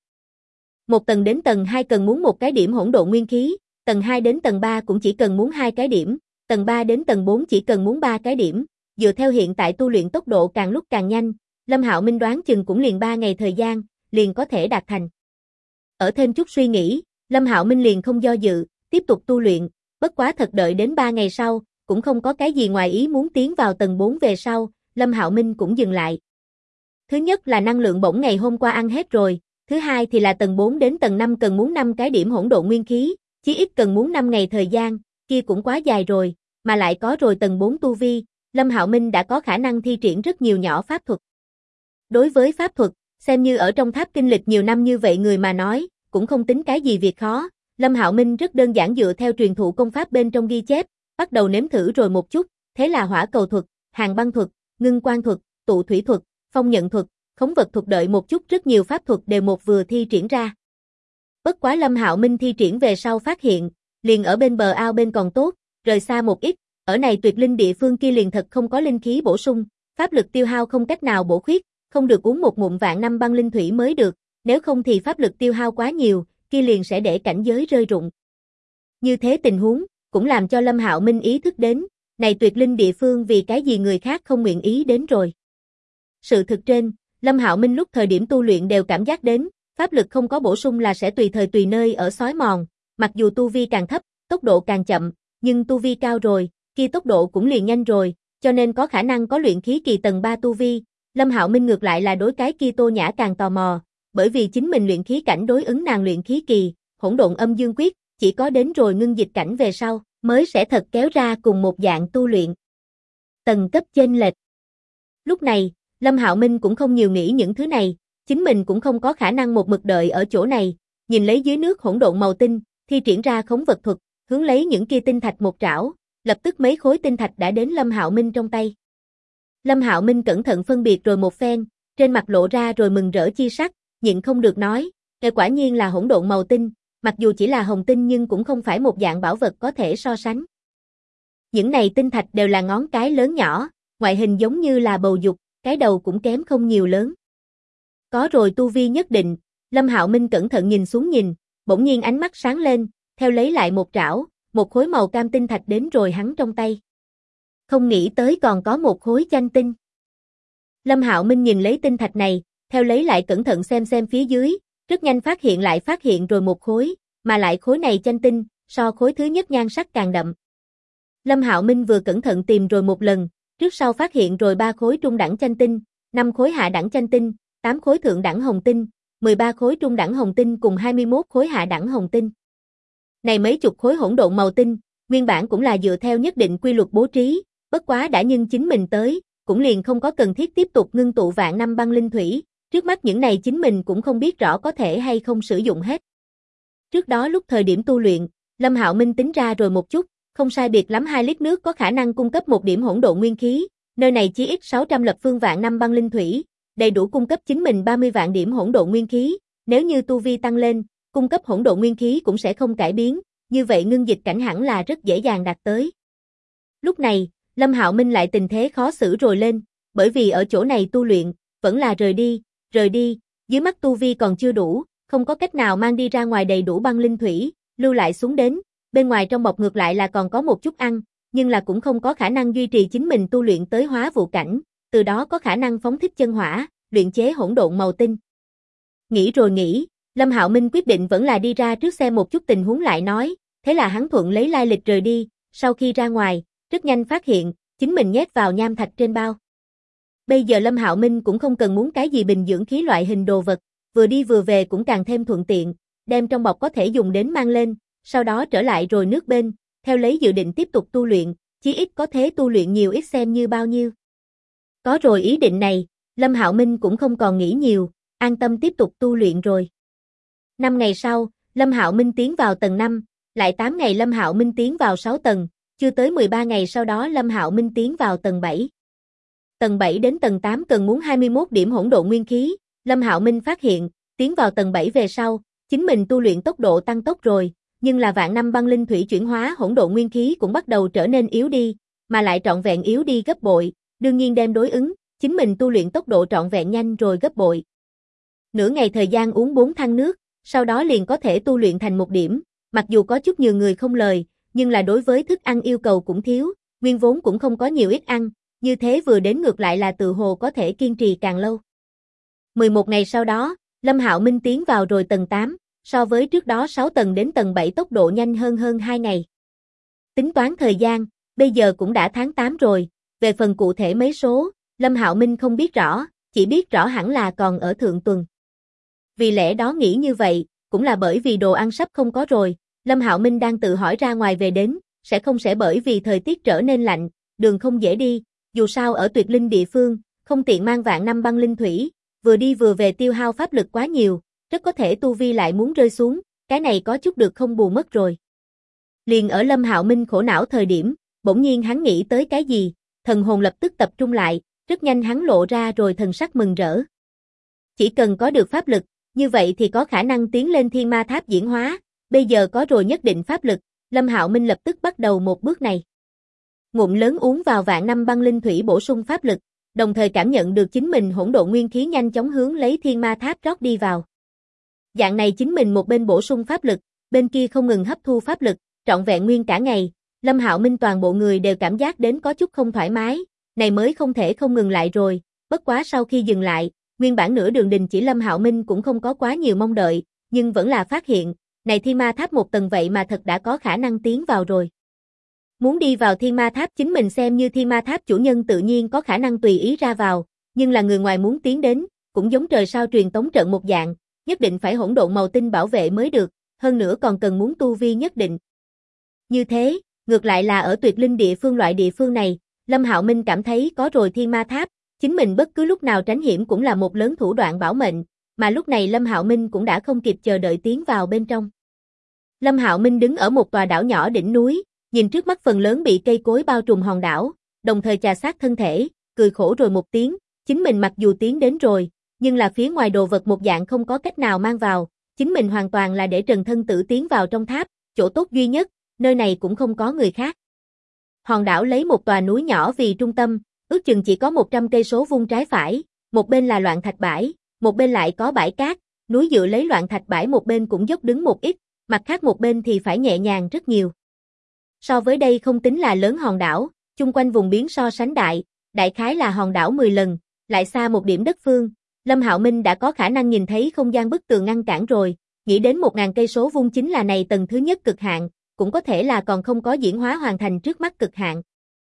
Một tầng đến tầng 2 cần muốn 1 cái điểm hỗn độn nguyên khí, tầng 2 đến tầng 3 cũng chỉ cần muốn 2 cái điểm, tầng 3 đến tầng 4 chỉ cần muốn 3 cái điểm, dựa theo hiện tại tu luyện tốc độ càng lúc càng nhanh, Lâm Hạo Minh đoán chừng cũng liền 3 ngày thời gian, liền có thể đạt thành. Ở thêm chút suy nghĩ, Lâm Hạo Minh liền không do dự, tiếp tục tu luyện, bất quá thật đợi đến 3 ngày sau, cũng không có cái gì ngoài ý muốn tiến vào tầng 4 về sau, Lâm Hạo Minh cũng dừng lại. Thứ nhất là năng lượng bổng ngày hôm qua ăn hết rồi, thứ hai thì là tầng 4 đến tầng 5 cần muốn 5 cái điểm hỗn độn nguyên khí, chí ít cần muốn 5 ngày thời gian, kia cũng quá dài rồi, mà lại có rồi tầng 4 tu vi, Lâm Hạo Minh đã có khả năng thi triển rất nhiều nhỏ pháp thuật. Đối với pháp thuật, xem như ở trong tháp kinh lịch nhiều năm như vậy người mà nói, cũng không tính cái gì việc khó, Lâm Hạo Minh rất đơn giản dựa theo truyền thụ công pháp bên trong ghi chép, bắt đầu nếm thử rồi một chút, thế là hỏa cầu thuật, hàng băng thuật, ngưng quang thuật, tụ thủy thuật, phong nhận thuật, khống vật thuật đợi một chút rất nhiều pháp thuật đều một vừa thi triển ra. Bất quá Lâm Hạo Minh thi triển về sau phát hiện, liền ở bên bờ ao bên còn tốt, rời xa một ít, ở này tuyệt linh địa phương kia liền thật không có linh khí bổ sung, pháp lực tiêu hao không cách nào bổ khuyết, không được uống một ngụm vạn năm băng linh thủy mới được, nếu không thì pháp lực tiêu hao quá nhiều, kia liền sẽ để cảnh giới rơi rụng. Như thế tình huống, cũng làm cho Lâm Hạo Minh ý thức đến, này tuyệt linh địa phương vì cái gì người khác không nguyện ý đến rồi. Sự thực trên, Lâm Hạo Minh lúc thời điểm tu luyện đều cảm giác đến, pháp lực không có bổ sung là sẽ tùy thời tùy nơi ở xói mòn, mặc dù tu vi càng thấp, tốc độ càng chậm, nhưng tu vi cao rồi, kia tốc độ cũng liền nhanh rồi, cho nên có khả năng có luyện khí kỳ tầng 3 tu vi, Lâm Hạo Minh ngược lại là đối cái kia Tô Nhã càng tò mò, bởi vì chính mình luyện khí cảnh đối ứng nàng luyện khí kỳ, hỗn độn âm dương quyết, chỉ có đến rồi ngưng dịch cảnh về sau, mới sẽ thật kéo ra cùng một dạng tu luyện. Tầng cấp chênh lệch. Lúc này, Lâm Hạo Minh cũng không nhiều nghĩ những thứ này, chính mình cũng không có khả năng một mực đợi ở chỗ này, nhìn lấy dưới nước hỗn độn màu tinh, thi triển ra khống vật thuật, hướng lấy những kia tinh thạch một trảo, lập tức mấy khối tinh thạch đã đến Lâm Hạo Minh trong tay. Lâm Hạo Minh cẩn thận phân biệt rồi một phen, trên mặt lộ ra rồi mừng rỡ chi sắc, nhịn không được nói, quả nhiên là hỗn độn màu tinh, mặc dù chỉ là hồng tinh nhưng cũng không phải một dạng bảo vật có thể so sánh. Những này tinh thạch đều là ngón cái lớn nhỏ, ngoại hình giống như là bầu dục, cái đầu cũng kém không nhiều lớn. Có rồi tu vi nhất định, Lâm Hạo Minh cẩn thận nhìn xuống nhìn, bỗng nhiên ánh mắt sáng lên, theo lấy lại một trảo, một khối màu cam tinh thạch đến rồi hắn trong tay. Không nghĩ tới còn có một khối chanh tinh. Lâm Hạo Minh nhìn lấy tinh thạch này, theo lấy lại cẩn thận xem phía dưới, rất nhanh phát hiện rồi một khối, mà lại khối này chanh tinh, so khối thứ nhất nhan sắc càng đậm. Lâm Hạo Minh vừa cẩn thận tìm rồi một lần, trước sau phát hiện rồi 3 khối trung đẳng chanh tinh, 5 khối hạ đẳng chanh tinh, 8 khối thượng đẳng hồng tinh, 13 khối trung đẳng hồng tinh cùng 21 khối hạ đẳng hồng tinh. Này mấy chục khối hỗn độn màu tinh, nguyên bản cũng là dựa theo nhất định quy luật bố trí, bất quá đã nhưng chính mình tới, cũng liền không có cần thiết tiếp tục ngưng tụ vạn năm băng linh thủy, trước mắt những này chính mình cũng không biết rõ có thể hay không sử dụng hết. Trước đó lúc thời điểm tu luyện, Lâm Hạo Minh tính ra rồi một chút, không sai biệt lắm 2 lít nước có khả năng cung cấp 1 điểm hỗn độn nguyên khí, nơi này chí ít 600 lập phương vạn năm băng linh thủy, đầy đủ cung cấp chính mình 30 vạn điểm hỗn độn nguyên khí, nếu như tu vi tăng lên, cung cấp hỗn độn nguyên khí cũng sẽ không cải biến, như vậy ngưng dịch cảnh hẳn là rất dễ dàng đạt tới. Lúc này, Lâm Hạo Minh lại tình thế khó xử rồi lên, bởi vì ở chỗ này tu luyện, vẫn là rời đi, dưới mắt tu vi còn chưa đủ, không có cách nào mang đi ra ngoài đầy đủ băng linh thủy, lưu lại xuống đến, bên ngoài trong bọc ngược lại là còn có một chút ăn, nhưng là cũng không có khả năng duy trì chính mình tu luyện tới hóa vụ cảnh, từ đó có khả năng phóng thích chân hỏa, luyện chế hỗn độn màu tinh. Nghĩ rồi nghĩ, Lâm Hạo Minh quyết định vẫn là đi ra trước xem một chút tình huống lại nói, Thế là hắn thuận lấy lai lịch rời đi, sau khi ra ngoài, rất nhanh phát hiện, chính mình nhét vào nham thạch trên bao. Bây giờ Lâm Hạo Minh cũng không cần muốn cái gì bình dưỡng khí loại hình đồ vật, vừa đi vừa về cũng càng thêm thuận tiện, đem trong bọc có thể dùng đến mang lên, sau đó trở lại rồi nước bên, theo lấy dự định tiếp tục tu luyện, chí ít có thế tu luyện nhiều ít xem như bao nhiêu. Có rồi ý định này, Lâm Hạo Minh cũng không còn nghĩ nhiều, an tâm tiếp tục tu luyện rồi. 5 ngày sau, Lâm Hạo Minh tiến vào tầng 5, lại 8 ngày Lâm Hạo Minh tiến vào 6 tầng, chưa tới 13 ngày sau đó Lâm Hạo Minh tiến vào tầng 7. Tầng 7 đến tầng 8 cần muốn 21 điểm hỗn độn nguyên khí, Lâm Hạo Minh phát hiện, tiến vào tầng 7 về sau, chính mình tu luyện tốc độ tăng tốc rồi, nhưng là vạn năm băng linh thủy chuyển hóa hỗn độn nguyên khí cũng bắt đầu trở nên yếu đi, mà lại trọn vẹn yếu đi gấp bội, đương nhiên đem đối ứng, chính mình tu luyện tốc độ trọn vẹn nhanh rồi gấp bội. Nửa ngày thời gian uống 4 thang nước, sau đó liền có thể tu luyện thành 1 điểm, mặc dù có chút nhiều người không lời, nhưng là đối với thức ăn yêu cầu cũng thiếu, nguyên vốn cũng không có nhiều ít ăn, như thế vừa đến ngược lại là tự hồ có thể kiên trì càng lâu. 11 ngày sau đó, Lâm Hạo Minh tiến vào rồi tầng 8, so với trước đó 6 tầng đến tầng 7 tốc độ nhanh hơn 2 ngày. Tính toán thời gian, bây giờ cũng đã tháng 8 rồi, về phần cụ thể mấy số, Lâm Hạo Minh không biết rõ, chỉ biết rõ hẳn là còn ở thượng tuần. Vì lẽ đó nghĩ như vậy, cũng là bởi vì đồ ăn sắp không có rồi, Lâm Hạo Minh đang tự hỏi ra ngoài về đến, sẽ bởi vì thời tiết trở nên lạnh, đường không dễ đi, dù sao ở tuyệt linh địa phương, không tiện mang vạn năm băng linh thủy, vừa đi vừa về tiêu hao pháp lực quá nhiều, rất có thể tu vi lại muốn rơi xuống, cái này có chút được không bù mất rồi. Liền ở Lâm Hạo Minh khổ não thời điểm, bỗng nhiên hắn nghĩ tới cái gì, thần hồn lập tức tập trung lại, rất nhanh hắn lộ ra rồi thần sắc mừng rỡ. Chỉ cần có được pháp lực, như vậy thì có khả năng tiến lên thiên ma tháp diễn hóa, bây giờ có rồi nhất định pháp lực, Lâm Hạo Minh lập tức bắt đầu một bước này. Ngụm lớn uống vào vạn năm băng linh thủy bổ sung pháp lực, đồng thời cảm nhận được chính mình hỗn độn nguyên khí nhanh chóng hướng lấy thiên ma tháp rót đi vào. Dạng này chính mình một bên bổ sung pháp lực, bên kia không ngừng hấp thu pháp lực, trọn vẹn nguyên cả ngày, Lâm Hạo Minh toàn bộ người đều cảm giác đến có chút không thoải mái, này mới không thể không ngừng lại rồi, bất quá sau khi dừng lại, nguyên bản nửa đường đình chỉ Lâm Hạo Minh cũng không có quá nhiều mong đợi, nhưng vẫn là phát hiện, này thiên ma tháp một tầng vậy mà thật đã có khả năng tiến vào rồi. Muốn đi vào thiên ma tháp chính mình xem như thiên ma tháp chủ nhân tự nhiên có khả năng tùy ý ra vào, nhưng là người ngoài muốn tiến đến, cũng giống trời sao truyền tống trận một dạng, nhất định phải hỗn độn màu tinh bảo vệ mới được, hơn nữa còn cần muốn tu vi nhất định. Như thế, ngược lại là ở tuyệt linh địa phương loại địa phương này, Lâm Hạo Minh cảm thấy có rồi thiên ma tháp, chính mình bất cứ lúc nào tránh hiểm cũng là một lớn thủ đoạn bảo mệnh, mà lúc này Lâm Hạo Minh cũng đã không kịp chờ đợi tiến vào bên trong. Lâm Hạo Minh đứng ở một tòa đảo nhỏ đỉnh núi, nhìn trước mắt phần lớn bị cây cối bao trùm hòn đảo, đồng thời chà sát thân thể, cười khổ rồi một tiếng, chính mình mặc dù tiến đến rồi, nhưng là phía ngoài đồ vật một dạng không có cách nào mang vào, chính mình hoàn toàn là để trần thân tử tiến vào trong tháp, chỗ tốt duy nhất, nơi này cũng không có người khác. Hòn đảo lấy một tòa núi nhỏ vì trung tâm, ước chừng chỉ có 100 cây số vuông trái phải, một bên là loạn thạch bãi, một bên lại có bãi cát, núi dựa lấy loạn thạch bãi một bên cũng dốc đứng một ít, mặt khác một bên thì phải nhẹ nhàng rất nhiều. So với đây không tính là lớn hòn đảo, chung quanh vùng biển so sánh đại khái là hòn đảo 10 lần, lại xa một điểm đất phương, Lâm Hạo Minh đã có khả năng nhìn thấy không gian bức tường ngăn cản rồi, nghĩ đến 1000 cây số vuông chính là này tầng thứ nhất cực hạn, cũng có thể là còn không có diễn hóa hoàn thành trước mắt cực hạn.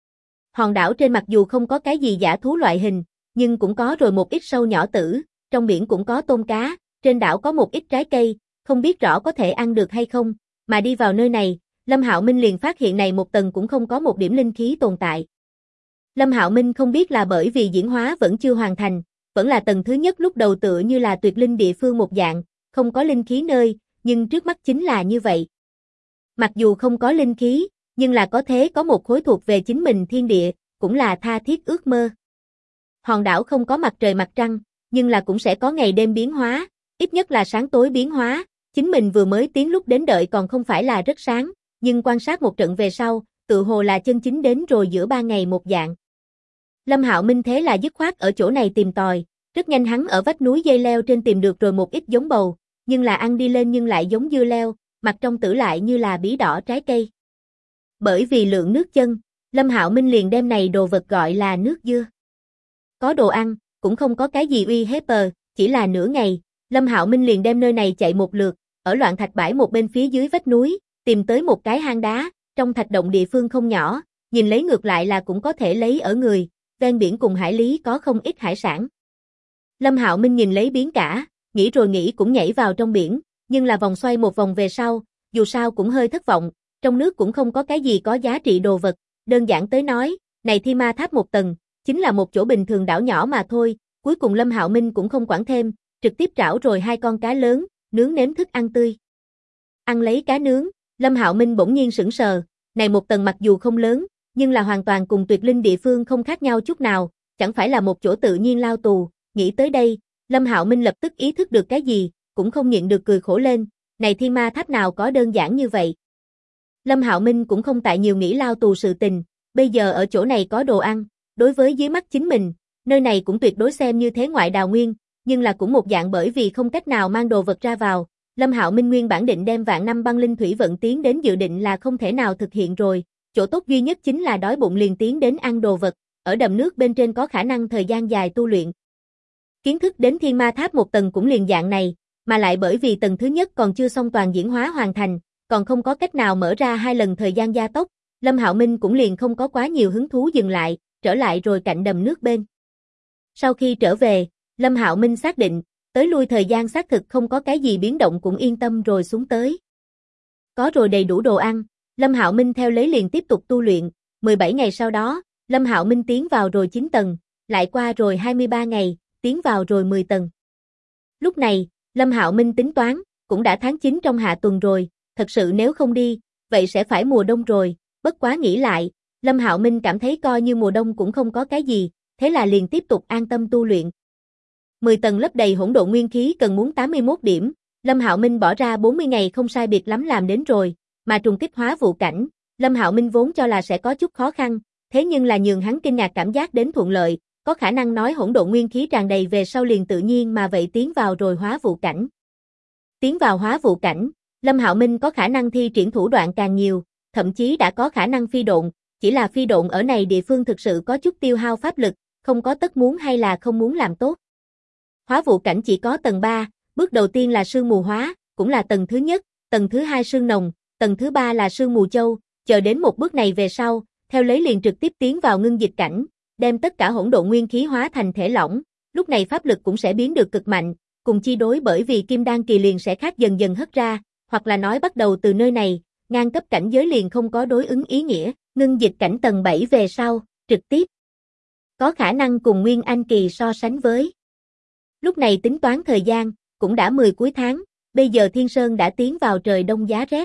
Hòn đảo trên mặc dù không có cái gì dã thú loại hình, nhưng cũng có rồi một ít sâu nhỏ tử, trong biển cũng có tôm cá, trên đảo có một ít trái cây, không biết rõ có thể ăn được hay không, mà đi vào nơi này, Lâm Hạo Minh liền phát hiện này một tầng cũng không có một điểm linh khí tồn tại. Lâm Hạo Minh không biết là bởi vì diễn hóa vẫn chưa hoàn thành, vẫn là tầng thứ nhất lúc đầu tựa như là tuyệt linh địa phương một dạng, không có linh khí nơi, nhưng trước mắt chính là như vậy. Mặc dù không có linh khí, nhưng là có thế có một khối thuộc về chính mình thiên địa, cũng là tha thiết ước mơ. Hòn đảo không có mặt trời mặt trăng, nhưng là cũng sẽ có ngày đêm biến hóa, ít nhất là sáng tối biến hóa, chính mình vừa mới tiến lúc đến đợi còn không phải là rất sáng, nhưng quan sát một trận về sau, tự hồ là chân chính đến rồi giữa ba ngày một dạng. Lâm Hạo Minh thế là dứt khoát ở chỗ này tìm tòi, rất nhanh hắn ở vách núi dây leo trên tìm được rồi một ít giống bầu, nhưng là ăn đi lên nhưng lại giống dưa leo, mặt trong tử lại như là bí đỏ trái cây. Bởi vì lượng nước chân, Lâm Hạo Minh liền đem này đồ vật gọi là nước dưa. Có đồ ăn, cũng không có cái gì uy hiếp, chỉ là nửa ngày, Lâm Hạo Minh liền đem nơi này chạy một lượt, ở loạn thạch bãi một bên phía dưới vách núi, tìm tới một cái hang đá, trong thạch động địa phương không nhỏ, nhìn lấy ngược lại là cũng có thể lấy ở người, ven biển cùng hải lý có không ít hải sản. Lâm Hạo Minh nhìn lấy biển cả, nghĩ rồi nghĩ cũng nhảy vào trong biển, nhưng là vòng xoay một vòng về sau, dù sao cũng hơi thất vọng, trong nước cũng không có cái gì có giá trị đồ vật, đơn giản tới nói, này Thi Ma Tháp một tầng, chính là một chỗ bình thường đảo nhỏ mà thôi, cuối cùng Lâm Hạo Minh cũng không quản thêm, trực tiếp trảo rồi 2 con cá lớn, nướng nếm thức ăn tươi. Ăn lấy cá nướng, Lâm Hạo Minh bỗng nhiên sững sờ, này một tầng mặc dù không lớn, nhưng là hoàn toàn cùng tuyệt linh địa phương không khác nhau chút nào, chẳng phải là một chỗ tự nhiên lao tù, nghĩ tới đây, Lâm Hạo Minh lập tức ý thức được cái gì, cũng không nhịn được cười khổ lên, này Thi Ma Tháp nào có đơn giản như vậy. Lâm Hạo Minh cũng không tại nhiều nghĩ lao tù sự tình, bây giờ ở chỗ này có đồ ăn, đối với dưới mắt chính mình, nơi này cũng tuyệt đối xem như thế ngoại đào nguyên, nhưng là cũng một dạng bởi vì không cách nào mang đồ vật ra vào, Lâm Hạo Minh nguyên bản định đem vạn năm băng linh thủy vận tiến đến dự định là không thể nào thực hiện rồi, chỗ tốt duy nhất chính là đói bụng liền tiến đến ăn đồ vật, ở đầm nước bên trên có khả năng thời gian dài tu luyện. Kiến thức đến Thiên Ma Tháp một tầng cũng liền dạng này, mà lại bởi vì tầng thứ nhất còn chưa xong toàn diễn hóa hoàn thành, còn không có cách nào mở ra 2 lần thời gian gia tốc, Lâm Hạo Minh cũng liền không có quá nhiều hứng thú dừng lại, trở lại rồi cạnh đầm nước bên. Sau khi trở về, Lâm Hạo Minh xác định, tới lui thời gian xác thực không có cái gì biến động cũng yên tâm rồi xuống tới. Có rồi đầy đủ đồ ăn, Lâm Hạo Minh theo lấy liền tiếp tục tu luyện, 17 ngày sau đó, Lâm Hạo Minh tiến vào rồi 9 tầng, lại qua rồi 23 ngày, tiến vào rồi 10 tầng. Lúc này, Lâm Hạo Minh tính toán, cũng đã tháng 9 trong hạ tuần rồi, thật sự nếu không đi, vậy sẽ phải mùa đông rồi, bất quá nghĩ lại, Lâm Hạo Minh cảm thấy coi như mùa đông cũng không có cái gì, thế là liền tiếp tục an tâm tu luyện. 10 tầng lấp đầy hỗn độn nguyên khí cần muốn 81 điểm, Lâm Hạo Minh bỏ ra 40 ngày không sai biệt lắm làm đến rồi, mà trùng kích hóa vụ cảnh, Lâm Hạo Minh vốn cho là sẽ có chút khó khăn, thế nhưng là nhường hắn kinh ngạc cảm giác đến thuận lợi, có khả năng nói hỗn độn nguyên khí tràn đầy về sau liền tự nhiên mà vậy tiến vào rồi hóa vụ cảnh. Tiến vào hóa vụ cảnh, Lâm Hạo Minh có khả năng thi triển thủ đoạn càng nhiều, thậm chí đã có khả năng phi độn, chỉ là phi độn ở này địa phương thực sự có chút tiêu hao pháp lực, không có tất muốn hay là không muốn làm tốt. Hóa vụ cảnh chỉ có tầng 3, bước đầu tiên là sương mù hóa, cũng là tầng thứ nhất, tầng thứ 2 sương nồng, tầng thứ 3 là sương mù châu, chờ đến một bước này về sau, theo lấy liền trực tiếp tiến vào ngưng dịch cảnh, đem tất cả hỗn độn nguyên khí hóa thành thể lỏng, lúc này pháp lực cũng sẽ biến được cực mạnh, cùng chi đối bởi vì kim đan kỳ liền sẽ khác dần dần hất ra, hoặc là nói bắt đầu từ nơi này, ngang cấp cảnh giới liền không có đối ứng ý nghĩa, ngưng dịch cảnh tầng 7 về sau, trực tiếp có khả năng cùng Nguyên Anh kỳ so sánh với. Lúc này tính toán thời gian, cũng đã 10 cuối tháng, bây giờ Thiên Sơn đã tiến vào trời đông giá rét.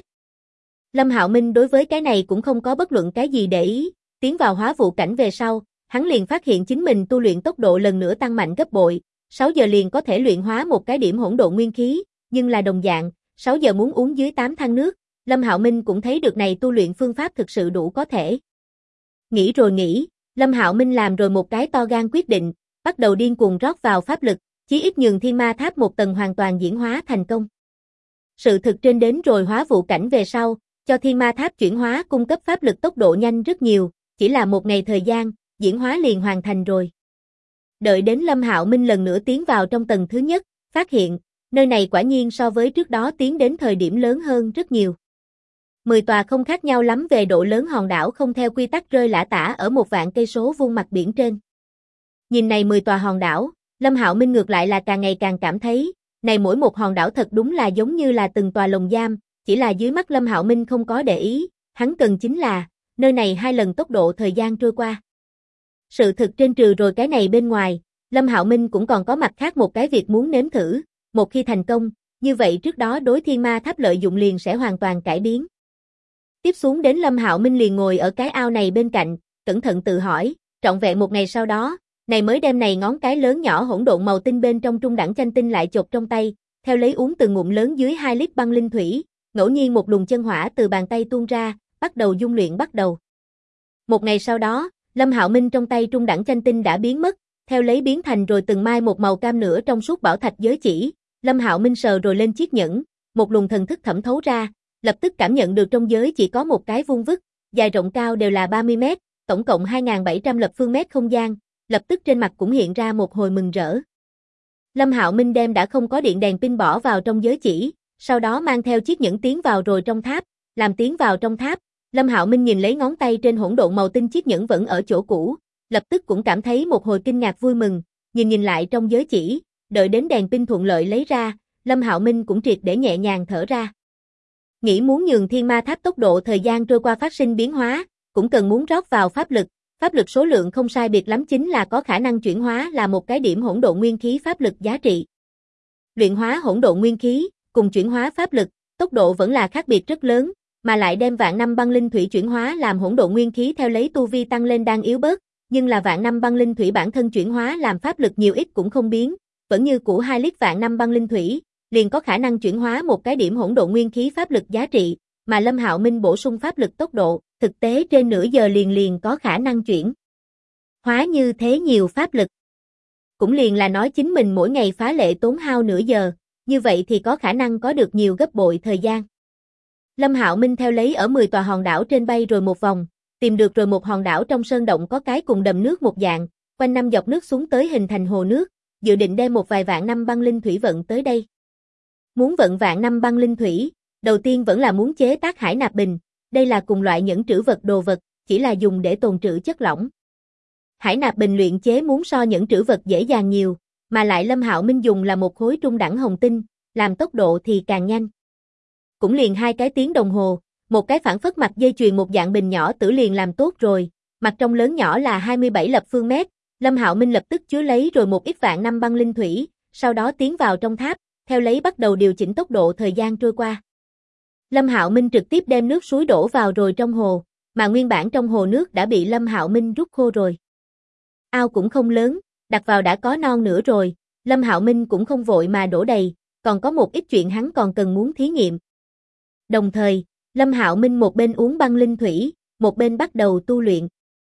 Lâm Hạo Minh đối với cái này cũng không có bất luận cái gì để ý, tiến vào hóa vụ cảnh về sau, hắn liền phát hiện chính mình tu luyện tốc độ lần nữa tăng mạnh gấp bội, 6 giờ liền có thể luyện hóa một cái điểm hỗn độn nguyên khí, nhưng là đồng dạng, 6 giờ muốn uống dưới 8 thang nước, Lâm Hạo Minh cũng thấy được này tu luyện phương pháp thực sự đủ có thể. Nghĩ rồi nghĩ, Lâm Hạo Minh làm rồi một cái to gan quyết định, bắt đầu điên cuồng rót vào pháp lực, chí ít nhường Thiên Ma Tháp một tầng hoàn toàn diễn hóa thành công. Sự thực trên đến rồi hóa vụ cảnh về sau, cho Thiên Ma Tháp chuyển hóa cung cấp pháp lực tốc độ nhanh rất nhiều, chỉ là một ngày thời gian, diễn hóa liền hoàn thành rồi. Đợi đến Lâm Hạo Minh lần nữa tiến vào trong tầng thứ nhất, phát hiện, nơi này quả nhiên so với trước đó tiến đến thời điểm lớn hơn rất nhiều. 10 tòa không khác nhau lắm về độ lớn hòn đảo không theo quy tắc rơi lả tả ở 1.000 cây số vuông mặt biển trên. Nhìn này 10 tòa hòn đảo, Lâm Hạo Minh ngược lại là càng ngày càng cảm thấy, này mỗi một hòn đảo thật đúng là giống như là từng tòa lồng giam, chỉ là dưới mắt Lâm Hạo Minh không có để ý, hắn cần chính là, nơi này 2 lần tốc độ thời gian trôi qua. Sự thực trên trừ rồi cái này bên ngoài, Lâm Hạo Minh cũng còn có mặt khác một cái việc muốn nếm thử, một khi thành công, như vậy trước đó đối Thiên Ma Tháp lợi dụng liền sẽ hoàn toàn cải biến. Tiếp xuống đến Lâm Hạo Minh liền ngồi ở cái ao này bên cạnh, cẩn thận tự hỏi, trọn vẹn một ngày sau đó, này mới đem này ngón cái lớn nhỏ hỗn độn màu tinh bên trong trung đẳng chanh tinh lại chộp trong tay, theo lấy uống từng ngụm lớn dưới 2 lít băng linh thủy, ngẫu nhiên một luồng chân hỏa từ bàn tay tuôn ra, bắt đầu dung luyện bắt đầu. Một ngày sau đó, Lâm Hạo Minh trong tay trung đẳng chanh tinh đã biến mất, theo lấy biến thành rồi từng mai một màu cam nửa trong suốt bảo thạch giới chỉ, Lâm Hạo Minh sờ rồi lên chiếc nhẫn, một luồng thần thức thẩm thấu ra, lập tức cảm nhận được trong giới chỉ có một cái vuông vức, dài rộng cao đều là 30 mét, tổng cộng 2.700 lập phương mét không gian, lập tức trên mặt cũng hiện ra một hồi mừng rỡ. Lâm Hạo Minh đem đã không có điện đèn pin bỏ vào trong giới chỉ, sau đó mang theo chiếc nhẫn tiến vào rồi trong tháp, Làm tiến vào trong tháp, Lâm Hạo Minh nhìn lấy ngón tay trên hỗn độn màu tinh chiếc nhẫn vẫn ở chỗ cũ, lập tức cũng cảm thấy một hồi kinh ngạc vui mừng, nhìn lại trong giới chỉ, đợi đến đèn pin thuận lợi lấy ra, Lâm Hạo Minh cũng triệt để nhẹ nhàng thở ra. Nghĩ muốn nhường thiên ma tháp tốc độ thời gian trôi qua phát sinh biến hóa, cũng cần muốn rót vào pháp lực số lượng không sai biệt lắm chính là có khả năng chuyển hóa là một cái điểm hỗn độn nguyên khí pháp lực giá trị. Luyện hóa hỗn độn nguyên khí, cùng chuyển hóa pháp lực, tốc độ vẫn là khác biệt rất lớn, mà lại đem vạn năm băng linh thủy chuyển hóa làm hỗn độn nguyên khí theo lấy tu vi tăng lên đang yếu bớt, nhưng là vạn năm băng linh thủy bản thân chuyển hóa làm pháp lực nhiều ít cũng không biến, vẫn như cũ 2 lít vạn năm băng linh thủy, liền có khả năng chuyển hóa một cái điểm hỗn độn nguyên khí pháp lực giá trị, mà Lâm Hạo Minh bổ sung pháp lực tốc độ, thực tế trên nửa giờ liền có khả năng chuyển hóa như thế nhiều pháp lực. Cũng liền là nói chính mình mỗi ngày phá lệ tốn hao nửa giờ, như vậy thì có khả năng có được nhiều gấp bội thời gian. Lâm Hạo Minh theo lấy ở 10 tòa hòn đảo trên bay rồi một vòng, tìm được rồi một hòn đảo trong sơn động có cái cùng đầm nước một dạng, quanh năm dọc nước xuống tới hình thành hồ nước, dự định đem một vài vạn năm băng linh thủy vận tới đây. Muốn vận vạn năm băng linh thủy, đầu tiên vẫn là muốn chế tác hải nạp bình, đây là cùng loại nhẫn trữ vật đồ vật, chỉ là dùng để tồn trữ chất lỏng. Hải nạp bình luyện chế muốn so nhẫn trữ vật dễ dàng nhiều, mà lại Lâm Hạo Minh dùng là một khối trung đẳng hồng tinh, làm tốc độ thì càng nhanh. Cũng liền 2 cái tiếng đồng hồ, một cái phản phất mặt dây chuyền một dạng bình nhỏ tử liền làm tốt rồi, mặt trong lớn nhỏ là 27 lập phương mét, Lâm Hạo Minh lập tức chứa lấy rồi một ít vạn năm băng linh thủy, sau đó tiến vào trong tháp, theo lấy bắt đầu điều chỉnh tốc độ thời gian trôi qua. Lâm Hạo Minh trực tiếp đem nước suối đổ vào rồi trong hồ, mà nguyên bản trong hồ nước đã bị Lâm Hạo Minh rút khô rồi. Ao cũng không lớn, đặt vào đã có non nữa rồi, Lâm Hạo Minh cũng không vội mà đổ đầy, còn có một ít chuyện hắn còn cần muốn thí nghiệm. Đồng thời, Lâm Hạo Minh một bên uống băng linh thủy, một bên bắt đầu tu luyện.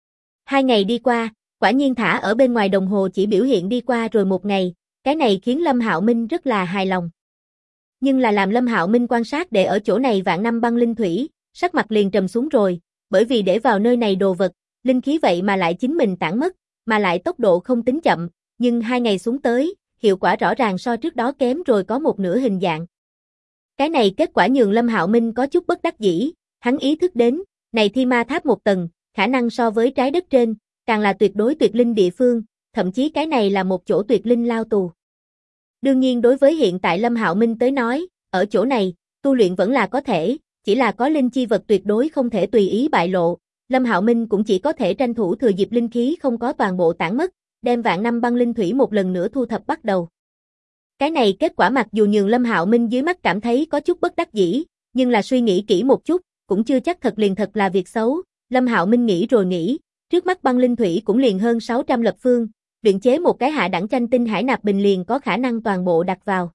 2 ngày đi qua, quả nhiên thả ở bên ngoài đồng hồ chỉ biểu hiện đi qua rồi 1 ngày, cái này khiến Lâm Hạo Minh rất là hài lòng. Nhưng là làm Lâm Hạo Minh quan sát để ở chỗ này vạn năm băng linh thủy, sắc mặt liền trầm xuống rồi, bởi vì để vào nơi này đồ vật, linh khí vậy mà lại chính mình tản mất, mà lại tốc độ không tính chậm, nhưng 2 ngày xuống tới, hiệu quả rõ ràng so trước đó kém rồi có một nửa hình dạng. Cái này kết quả nhường Lâm Hạo Minh có chút bất đắc dĩ, hắn ý thức đến, này Thi Ma Tháp 1 tầng, khả năng so với trái đất trên, càng là tuyệt đối tuyệt linh địa phương, thậm chí cái này là một chỗ tuyệt linh lao tù. Đương nhiên đối với hiện tại Lâm Hạo Minh tới nói, ở chỗ này, tu luyện vẫn là có thể, chỉ là có linh chi vật tuyệt đối không thể tùy ý bại lộ, Lâm Hạo Minh cũng chỉ có thể tranh thủ thừa dịp linh khí không có toàn bộ tản mất, đem vạn năm băng linh thủy một lần nữa thu thập bắt đầu. Cái này kết quả mặc dù nhường Lâm Hạo Minh dưới mắt cảm thấy có chút bất đắc dĩ, nhưng là suy nghĩ kỹ một chút, cũng chưa chắc thật liền thật là việc xấu, Lâm Hạo Minh nghĩ rồi nghĩ, trước mắt băng linh thủy cũng liền hơn 600 lập phương, luyện chế một cái hạ đẳng tranh tinh hải nạp bình liền có khả năng toàn bộ đặt vào.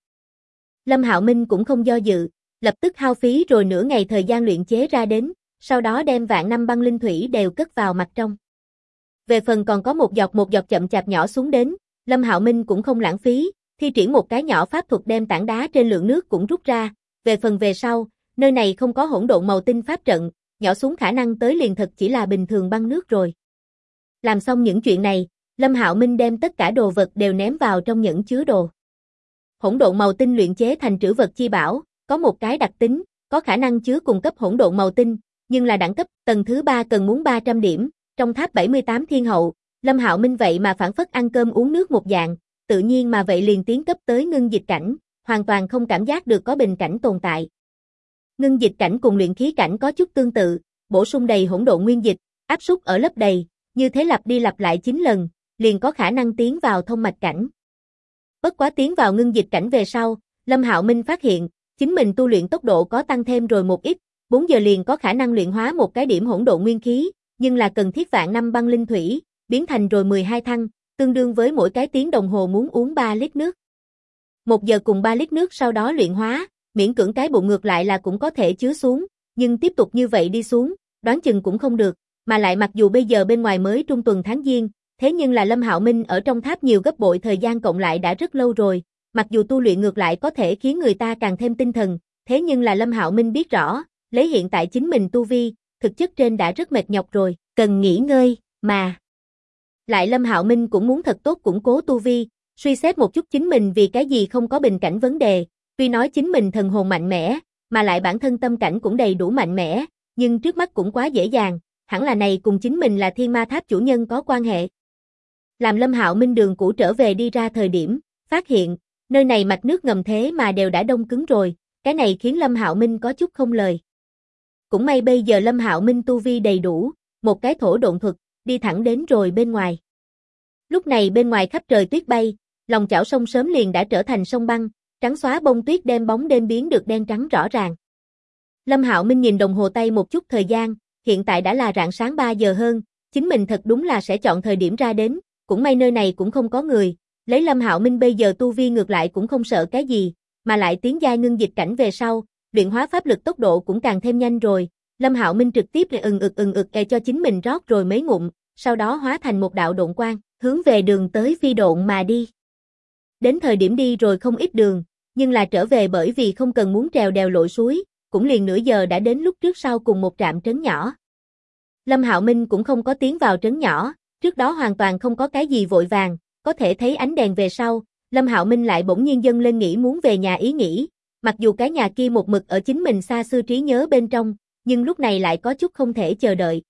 Lâm Hạo Minh cũng không do dự, lập tức hao phí rồi nửa ngày thời gian luyện chế ra đến, sau đó đem vạn năm băng linh thủy đều cất vào mặt trong. Về phần còn có một giọt chậm chạp nhỏ xuống đến, Lâm Hạo Minh cũng không lãng phí, thi triển một cái nhỏ pháp thuật đem tảng đá trên lượng nước cũng rút ra, về phần về sau, nơi này không có hỗn độn màu tinh pháp trận, nhỏ xuống khả năng tới liền thật chỉ là bình thường băng nước rồi. Làm xong những chuyện này, Lâm Hạo Minh đem tất cả đồ vật đều ném vào trong nhẫn chứa đồ. Hỗn độn màu tinh luyện chế thành trữ vật chi bảo, có một cái đặc tính, có khả năng chứa cùng cấp hỗn độn màu tinh, nhưng là đẳng cấp tầng thứ 3 cần muốn 300 điểm, trong tháp 78 thiên hậu, Lâm Hạo Minh vậy mà phản phất ăn cơm uống nước một dạng, tự nhiên mà vậy liền tiến cấp tới ngưng dịch cảnh, hoàn toàn không cảm giác được có bình cảnh tồn tại. Ngưng dịch cảnh cùng luyện khí cảnh có chút tương tự, bổ sung đầy hỗn độn nguyên dịch, áp suất ở lớp đầy, như thế lặp đi lặp lại 9 lần, liền có khả năng tiến vào thông mạch cảnh. Bất quá tiến vào ngưng dịch cảnh về sau, Lâm Hạo Minh phát hiện, chính mình tu luyện tốc độ có tăng thêm rồi một ít, 4 giờ liền có khả năng luyện hóa một cái điểm hỗn độn nguyên khí, nhưng là cần thiết vạn năm băng linh thủy, biến thành rồi 12 thăng, tương đương với mỗi cái tiếng đồng hồ muốn uống 3 lít nước. 1 giờ cùng 3 lít nước sau đó luyện hóa, miễn cưỡng cái bụng ngược lại là cũng có thể chứa xuống, nhưng tiếp tục như vậy đi xuống, đoán chừng cũng không được, mà lại mặc dù bây giờ bên ngoài mới trung tuần tháng Giêng, thế nhưng là Lâm Hạo Minh ở trong tháp nhiều gấp bội thời gian cộng lại đã rất lâu rồi, mặc dù tu luyện ngược lại có thể khiến người ta càng thêm tinh thần, thế nhưng là Lâm Hạo Minh biết rõ, lấy hiện tại chính mình tu vi, thực chất trên đã rất mệt nhọc rồi, cần nghỉ ngơi, mà. Lại Lâm Hạo Minh cũng muốn thật tốt củng cố tu vi, suy xét một chút chính mình vì cái gì không có bình cảnh vấn đề, tuy nói chính mình thần hồn mạnh mẽ, mà lại bản thân tâm cảnh cũng đầy đủ mạnh mẽ, nhưng trước mắt cũng quá dễ dàng, hẳn là này cùng chính mình là Thiên Ma Tháp chủ nhân có quan hệ. Làm Lâm Hạo Minh đường cũ trở về đi ra thời điểm, phát hiện, nơi này mạch nước ngầm thế mà đều đã đông cứng rồi, cái này khiến Lâm Hạo Minh có chút không lời. Cũng may bây giờ Lâm Hạo Minh tu vi đầy đủ, một cái thổ độn thuật, đi thẳng đến rồi bên ngoài. Lúc này bên ngoài khắp trời tuyết bay, lòng chảo sông sớm liền đã trở thành sông băng, trắng xóa bông tuyết đem bóng đêm biến được đen trắng rõ ràng. Lâm Hạo Minh nhìn đồng hồ tay một chút thời gian, hiện tại đã là rạng sáng 3 giờ hơn, chính mình thật đúng là sẽ chọn thời điểm ra đến, cũng may nơi này cũng không có người, lấy Lâm Hạo Minh bây giờ tu vi ngược lại cũng không sợ cái gì, mà lại tiến giai ngưng dịch cảnh về sau, luyện hóa pháp lực tốc độ cũng càng thêm nhanh rồi. Lâm Hạo Minh trực tiếp cho chính mình rót rồi mấy ngụm, sau đó hóa thành một đạo độn quang, hướng về đường tới phi độn mà đi. Đến thời điểm đi rồi không ít đường, nhưng là trở về bởi vì không cần muốn trèo đèo lội suối, cũng liền nửa giờ đã đến lúc trước sau cùng một trạm trấn nhỏ. Lâm Hạo Minh cũng không có tiến vào trấn nhỏ, trước đó hoàn toàn không có cái gì vội vàng, có thể thấy ánh đèn về sau, Lâm Hạo Minh lại bỗng nhiên dâng lên nghĩ muốn về nhà ý nghĩ, mặc dù cái nhà kia một mực ở chính mình xa xưa trí nhớ bên trong, nhưng lúc này lại có chút không thể chờ đợi.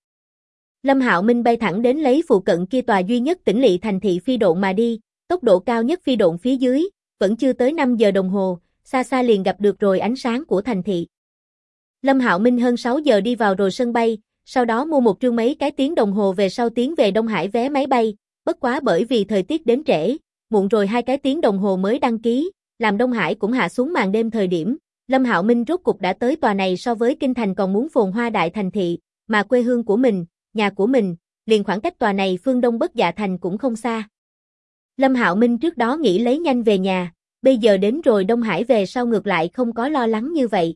Lâm Hạo Minh bay thẳng đến lấy phụ cận kia tòa duy nhất tỉnh lỵ thành thị phi độn mà đi, tốc độ cao nhất phi độn phía dưới, vẫn chưa tới 5 giờ đồng hồ, xa xa liền gặp được rồi ánh sáng của thành thị. Lâm Hạo Minh hơn 6 giờ đi vào rồi sân bay, sau đó mua một trương mấy cái tiếng đồng hồ về sau tiến về Đông Hải vé máy bay, bất quá bởi vì thời tiết đến trễ, muộn rồi 2 cái tiếng đồng hồ mới đăng ký, làm Đông Hải cũng hạ xuống màn đêm thời điểm, Lâm Hạo Minh rốt cục đã tới tòa này so với kinh thành còn muốn phồn hoa đại thành thị, mà quê hương của mình, nhà của mình, liền khoảng cách tòa này phương Đông Bất Dạ Thành cũng không xa. Lâm Hạo Minh trước đó nghĩ lấy nhanh về nhà, bây giờ đến rồi Đông Hải về sau ngược lại không có lo lắng như vậy.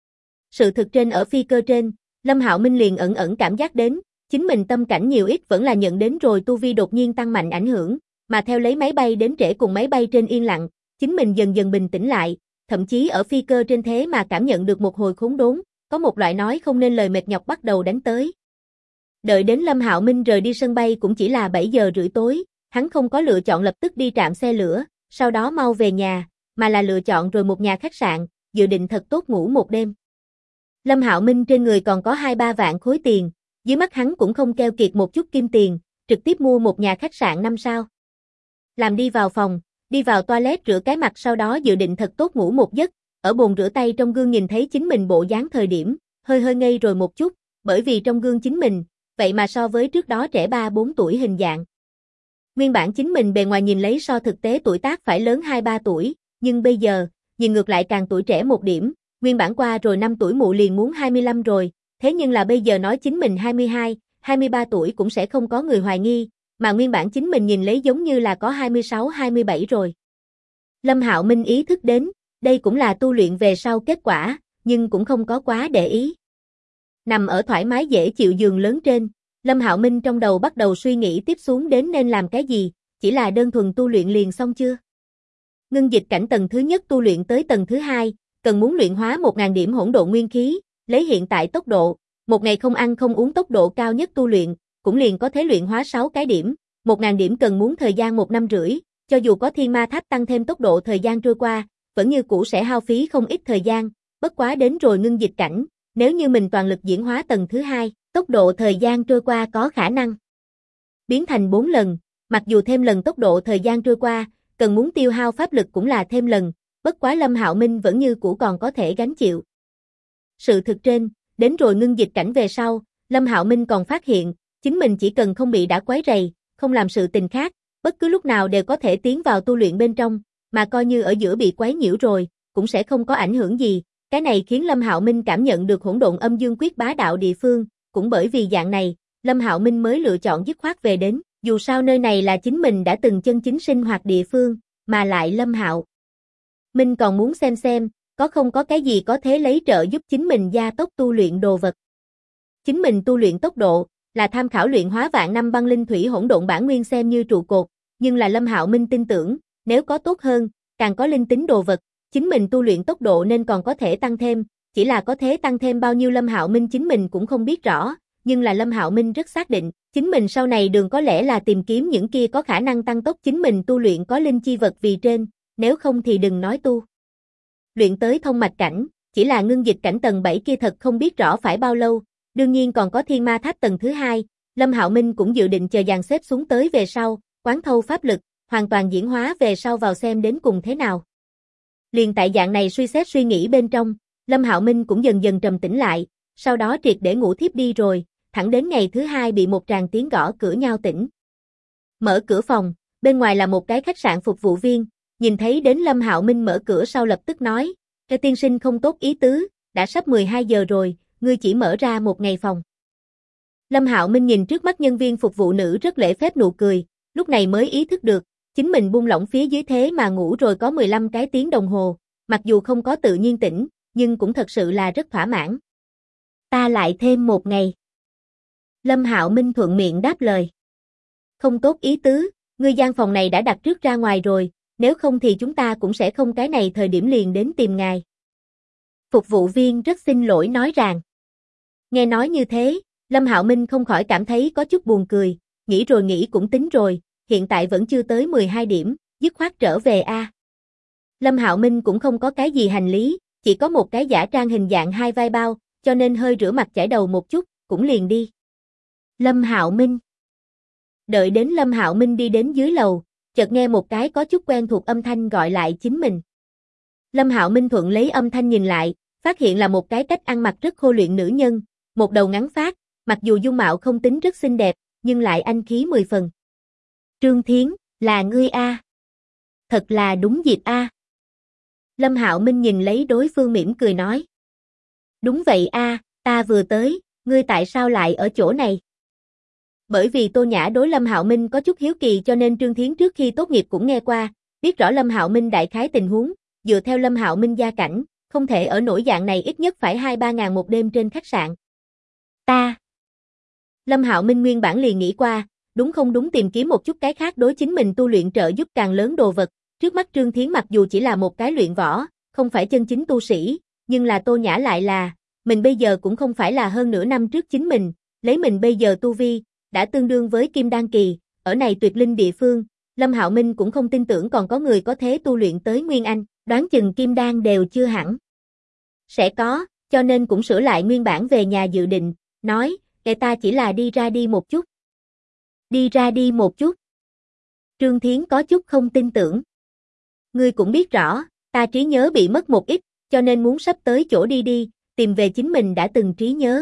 Sự thực trên ở phi cơ trên, Lâm Hạo Minh liền ẩn ẩn cảm giác đến, chính mình tâm cảnh nhiều ít vẫn là nhận đến rồi tu vi đột nhiên tăng mạnh ảnh hưởng, mà theo lấy máy bay đến trễ cùng máy bay trên yên lặng, chính mình dần dần bình tĩnh lại, thậm chí ở phi cơ trên thế mà cảm nhận được một hồi khốn đốn, có một loại nói không nên lời mệt nhọc bắt đầu đánh tới. Đợi đến Lâm Hạo Minh rời đi sân bay cũng chỉ là 7 giờ rưỡi tối, hắn không có lựa chọn lập tức đi trạm xe lửa, sau đó mau về nhà, mà là lựa chọn rồi một nhà khách sạn, dự định thật tốt ngủ một đêm. Lâm Hạo Minh trên người còn có 2-3 vạn khối tiền, dưới mắt hắn cũng không keo kiệt một chút kim tiền, trực tiếp mua một nhà khách sạn 5 sao. Làm đi vào phòng, đi vào toilet rửa cái mặt sau đó dự định thật tốt ngủ một giấc, ở bồn rửa tay trong gương nhìn thấy chính mình bộ dáng thời điểm, hơi ngây rồi một chút, bởi vì trong gương chính mình, vậy mà so với trước đó trẻ 3-4 tuổi hình dạng. Nguyên bản chính mình bề ngoài nhìn lấy so thực tế tuổi tác phải lớn 2-3 tuổi, nhưng bây giờ, nhìn ngược lại càng tuổi trẻ một điểm, nguyên bản qua rồi 5 tuổi mụ liền muốn 25 rồi, thế nhưng là bây giờ nói chính mình 22, 23 tuổi cũng sẽ không có người hoài nghi, mà nguyên bản chính mình nhìn lấy giống như là có 26, 27 rồi. Lâm Hạo Minh ý thức đến, đây cũng là tu luyện về sau kết quả, nhưng cũng không có quá để ý. Nằm ở thoải mái dễ chịu giường lớn trên, Lâm Hạo Minh trong đầu bắt đầu suy nghĩ tiếp xuống đến nên làm cái gì, chỉ là đơn thuần tu luyện liền xong chưa? Ngưng dịch cảnh tầng thứ nhất tu luyện tới tầng thứ hai, cần muốn luyện hóa 1000 điểm hỗn độn nguyên khí, lấy hiện tại tốc độ, một ngày không ăn không uống tốc độ cao nhất tu luyện, cũng liền có thể luyện hóa 6 cái điểm, 1000 điểm cần muốn thời gian 1 năm rưỡi, cho dù có thiên ma tháp tăng thêm tốc độ thời gian trôi qua, vẫn như cũ sẽ hao phí không ít thời gian, bất quá đến rồi ngưng dịch cảnh, nếu như mình toàn lực diễn hóa tầng thứ hai, tốc độ thời gian trôi qua có khả năng biến thành 4 lần, mặc dù thêm lần tốc độ thời gian trôi qua, cần muốn tiêu hao pháp lực cũng là thêm lần, bất quá Lâm Hạo Minh vẫn như cũ còn có thể gánh chịu. Sự thực trên, đến rồi ngưng dịch cảnh về sau, Lâm Hạo Minh còn phát hiện, chính mình chỉ cần không bị đã quấy rầy, không làm sự tình khác, bất cứ lúc nào đều có thể tiến vào tu luyện bên trong, mà coi như ở giữa bị quấy nhiễu rồi, cũng sẽ không có ảnh hưởng gì. Cái này khiến Lâm Hạo Minh cảm nhận được hỗn độn âm dương quyết bá đạo địa phương, cũng bởi vì dạng này, Lâm Hạo Minh mới lựa chọn dứt khoát về đến, dù sao nơi này là chính mình đã từng chân chính sinh hoạt địa phương, mà lại Lâm Hạo Minh còn muốn xem, có không có cái gì có thể lấy trợ giúp chính mình gia tốc tu luyện đồ vật. Chính mình tu luyện tốc độ, là tham khảo luyện hóa vạn năm băng linh thủy hỗn độn bản nguyên xem như trụ cột, nhưng là Lâm Hạo Minh tin tưởng, nếu có tốt hơn, càng có linh tính đồ vật, chính mình tu luyện tốc độ nên còn có thể tăng thêm, chỉ là có thể tăng thêm bao nhiêu Lâm Hạo Minh chính mình cũng không biết rõ, nhưng là Lâm Hạo Minh rất xác định, chính mình sau này đường có lẽ là tìm kiếm những kia có khả năng tăng tốc chính mình tu luyện có linh chi vật vì trên, nếu không thì đừng nói tu luyện tới thông mạch cảnh, chỉ là ngưng dịch cảnh tầng 7 kia thật không biết rõ phải bao lâu, đương nhiên còn có thiên ma tháp tầng thứ 2, Lâm Hạo Minh cũng dự định chờ dàn xếp xuống tới về sau, quán thâu pháp lực, hoàn toàn diễn hóa về sau vào xem đến cùng thế nào. Liền tại dạng này suy xét suy nghĩ bên trong, Lâm Hạo Minh cũng dần dần trầm tĩnh lại, sau đó triệt để ngủ thiếp đi rồi, thẳng đến ngày thứ 2 bị một tràng tiếng gõ cửa nhao tỉnh. Mở cửa phòng, bên ngoài là một cái khách sạn phục vụ viên, nhìn thấy đến Lâm Hạo Minh mở cửa sau lập tức nói, "Cái tiên sinh không tốt ý tứ, đã sắp 12 giờ rồi, ngươi chỉ mở ra một ngày phòng." Lâm Hạo Minh nhìn trước mắt nhân viên phục vụ nữ rất lễ phép nụ cười, lúc này mới ý thức được, chính mình buông lỏng phía dưới thế mà ngủ rồi có 15 cái tiếng đồng hồ, mặc dù không có tự nhiên tỉnh, nhưng cũng thật sự là rất thỏa mãn. "Ta lại thêm một ngày." Lâm Hạo Minh thuận miệng đáp lời. "Không tốt ý tứ, ngươi gian phòng này đã đặt trước ra ngoài rồi, nếu không thì chúng ta cũng sẽ không cái này thời điểm liền đến tìm ngài." Phục vụ viên rất xin lỗi nói rằng. Nghe nói như thế, Lâm Hạo Minh không khỏi cảm thấy có chút buồn cười, nghĩ rồi nghĩ cũng tính rồi, hiện tại vẫn chưa tới 12 điểm, dứt khoát trở về a. Lâm Hạo Minh cũng không có cái gì hành lý, chỉ có một cái giả trang hình dạng hai vai bao, cho nên hơi rửa mặt chải đầu một chút, cũng liền đi. Lâm Hạo Minh. Đợi đến Lâm Hạo Minh đi đến dưới lầu, chợt nghe một cái có chút quen thuộc âm thanh gọi lại chính mình. Lâm Hạo Minh thuận lấy âm thanh nhìn lại, phát hiện là một cái cách ăn mặc rất khô luyện nữ nhân, một đầu ngắn phát, mặc dù dung mạo không tính rất xinh đẹp, nhưng lại anh khí 10 phần. "Trương Thiến, là ngươi a?" "Thật là đúng dịp a." Lâm Hạo Minh nhìn lấy đối phương mỉm cười nói. "Đúng vậy a, ta vừa tới, ngươi tại sao lại ở chỗ này?" Bởi vì Tô Nhã đối Lâm Hạo Minh có chút hiếu kỳ cho nên Trương Thiến trước khi tốt nghiệp cũng nghe qua, biết rõ Lâm Hạo Minh đại khái tình huống, dựa theo Lâm Hạo Minh gia cảnh, không thể ở nổi dạng này ít nhất phải 2-3 ngàn một đêm trên khách sạn. Lâm Hạo Minh nguyên bản liền nghĩ qua, đúng không đúng tìm kiếm một chút cái khác đối chính mình tu luyện trợ giúp càng lớn đồ vật, trước mắt Trương Thiến mặc dù chỉ là một cái luyện võ, không phải chân chính tu sĩ, nhưng là Tô Nhã lại là, mình bây giờ cũng không phải là hơn nửa năm trước chính mình, lấy mình bây giờ tu vi, đã tương đương với Kim Đan kỳ, ở này tuyệt linh địa phương, Lâm Hạo Minh cũng không tin tưởng còn có người có thế tu luyện tới Nguyên Anh, đoán chừng Kim Đan đều chưa hẳn sẽ có, cho nên cũng sửa lại nguyên bản về nhà dự định, nói, ta chỉ là đi ra đi một chút. Đi ra đi một chút. Trương Thiến có chút không tin tưởng. Ngươi cũng biết rõ, ta trí nhớ bị mất một ít, cho nên muốn sắp tới chỗ đi đi, tìm về chính mình đã từng trí nhớ.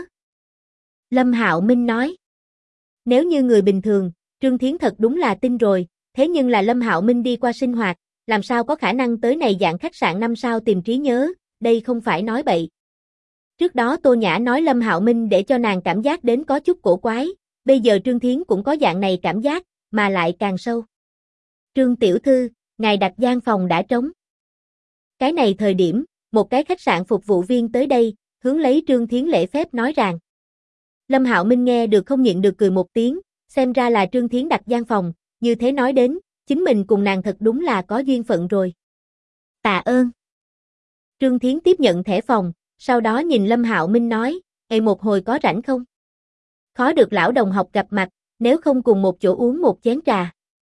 Lâm Hạo Minh nói. Nếu như người bình thường, Trương Thiến thật đúng là tin rồi, thế nhưng là Lâm Hạo Minh đi qua sinh hoạt, làm sao có khả năng tới này dạng khách sạn 5 sao tìm trí nhớ, đây không phải nói bậy. Trước đó Tô Nhã nói Lâm Hạo Minh để cho nàng cảm giác đến có chút cổ quái, bây giờ Trương Thiến cũng có dạng này cảm giác, mà lại càng sâu. Trương tiểu thư, ngài đặt gian phòng đã trống. Cái này thời điểm, một cái khách sạn phục vụ viên tới đây, hướng lấy Trương Thiến lễ phép nói rằng. Lâm Hạo Minh nghe được không nhịn được cười một tiếng, xem ra là Trương Thiến đặt gian phòng, như thế nói đến, chính mình cùng nàng thật đúng là có duyên phận rồi. Tạ ơn. Trương Thiến tiếp nhận thẻ phòng, sau đó nhìn Lâm Hạo Minh nói, một hồi có rảnh không? Khó được lão đồng học gặp mặt, nếu không cùng một chỗ uống một chén trà.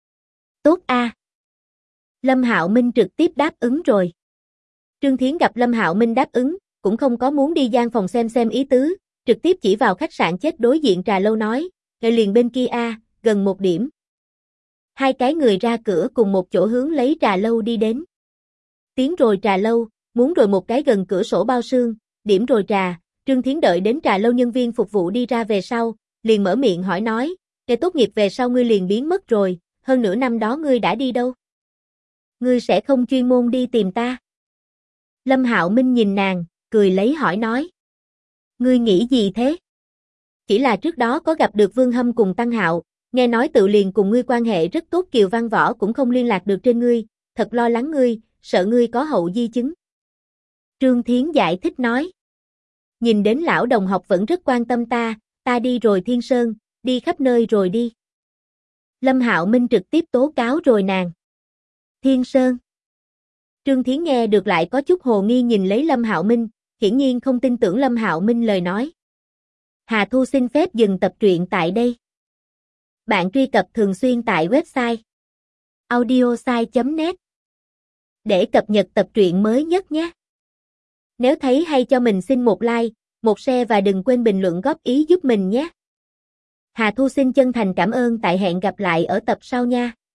Tốt a. Lâm Hạo Minh trực tiếp đáp ứng rồi. Trương Thiến gặp Lâm Hạo Minh đáp ứng, cũng không có muốn đi gian phòng xem ý tứ, trực tiếp chỉ vào khách sạn chết đối diện trà lâu nói, liền bên kia a, gần một điểm. Hai cái người ra cửa cùng một chỗ hướng lấy trà lâu đi đến. Tiến rồi trà lâu, muốn rồi một cái gần cửa sổ bao sương, điểm rồi trà, Trương Thiến đợi đến trà lâu nhân viên phục vụ đi ra về sau, liền mở miệng hỏi nói, tốt nghiệp về sau ngươi liền biến mất rồi, hơn nửa năm đó ngươi đã đi đâu? Ngươi sẽ không chuyên môn đi tìm ta? Lâm Hạo Minh nhìn nàng, cười lấy hỏi nói. Ngươi nghĩ gì thế? Chỉ là trước đó có gặp được Vương Hâm cùng Tăng Hạo, nghe nói tự liền cùng ngươi quan hệ rất tốt Kiều Văn Võ cũng không liên lạc được trên ngươi, thật lo lắng ngươi, sợ ngươi có hậu di chứng. Trương Thiến giải thích nói. Nhìn đến lão đồng học vẫn rất quan tâm ta đi rồi Thiên Sơn, đi khắp nơi rồi đi. Lâm Hạo Minh trực tiếp tố cáo rồi nàng. Thiên Sơn. Trương Thiến nghe được lại có chút hồ nghi nhìn lấy Lâm Hạo Minh, hiển nhiên không tin tưởng Lâm Hạo Minh lời nói. Hà Thu xin phép dừng tập truyện tại đây. Bạn truy cập thường xuyên tại website audiosai.net để cập nhật tập truyện mới nhất nhé. Nếu thấy hay cho mình xin một like, một share và đừng quên bình luận góp ý giúp mình nhé. Hà Thu xin chân thành cảm ơn, tại hẹn gặp lại ở tập sau nha.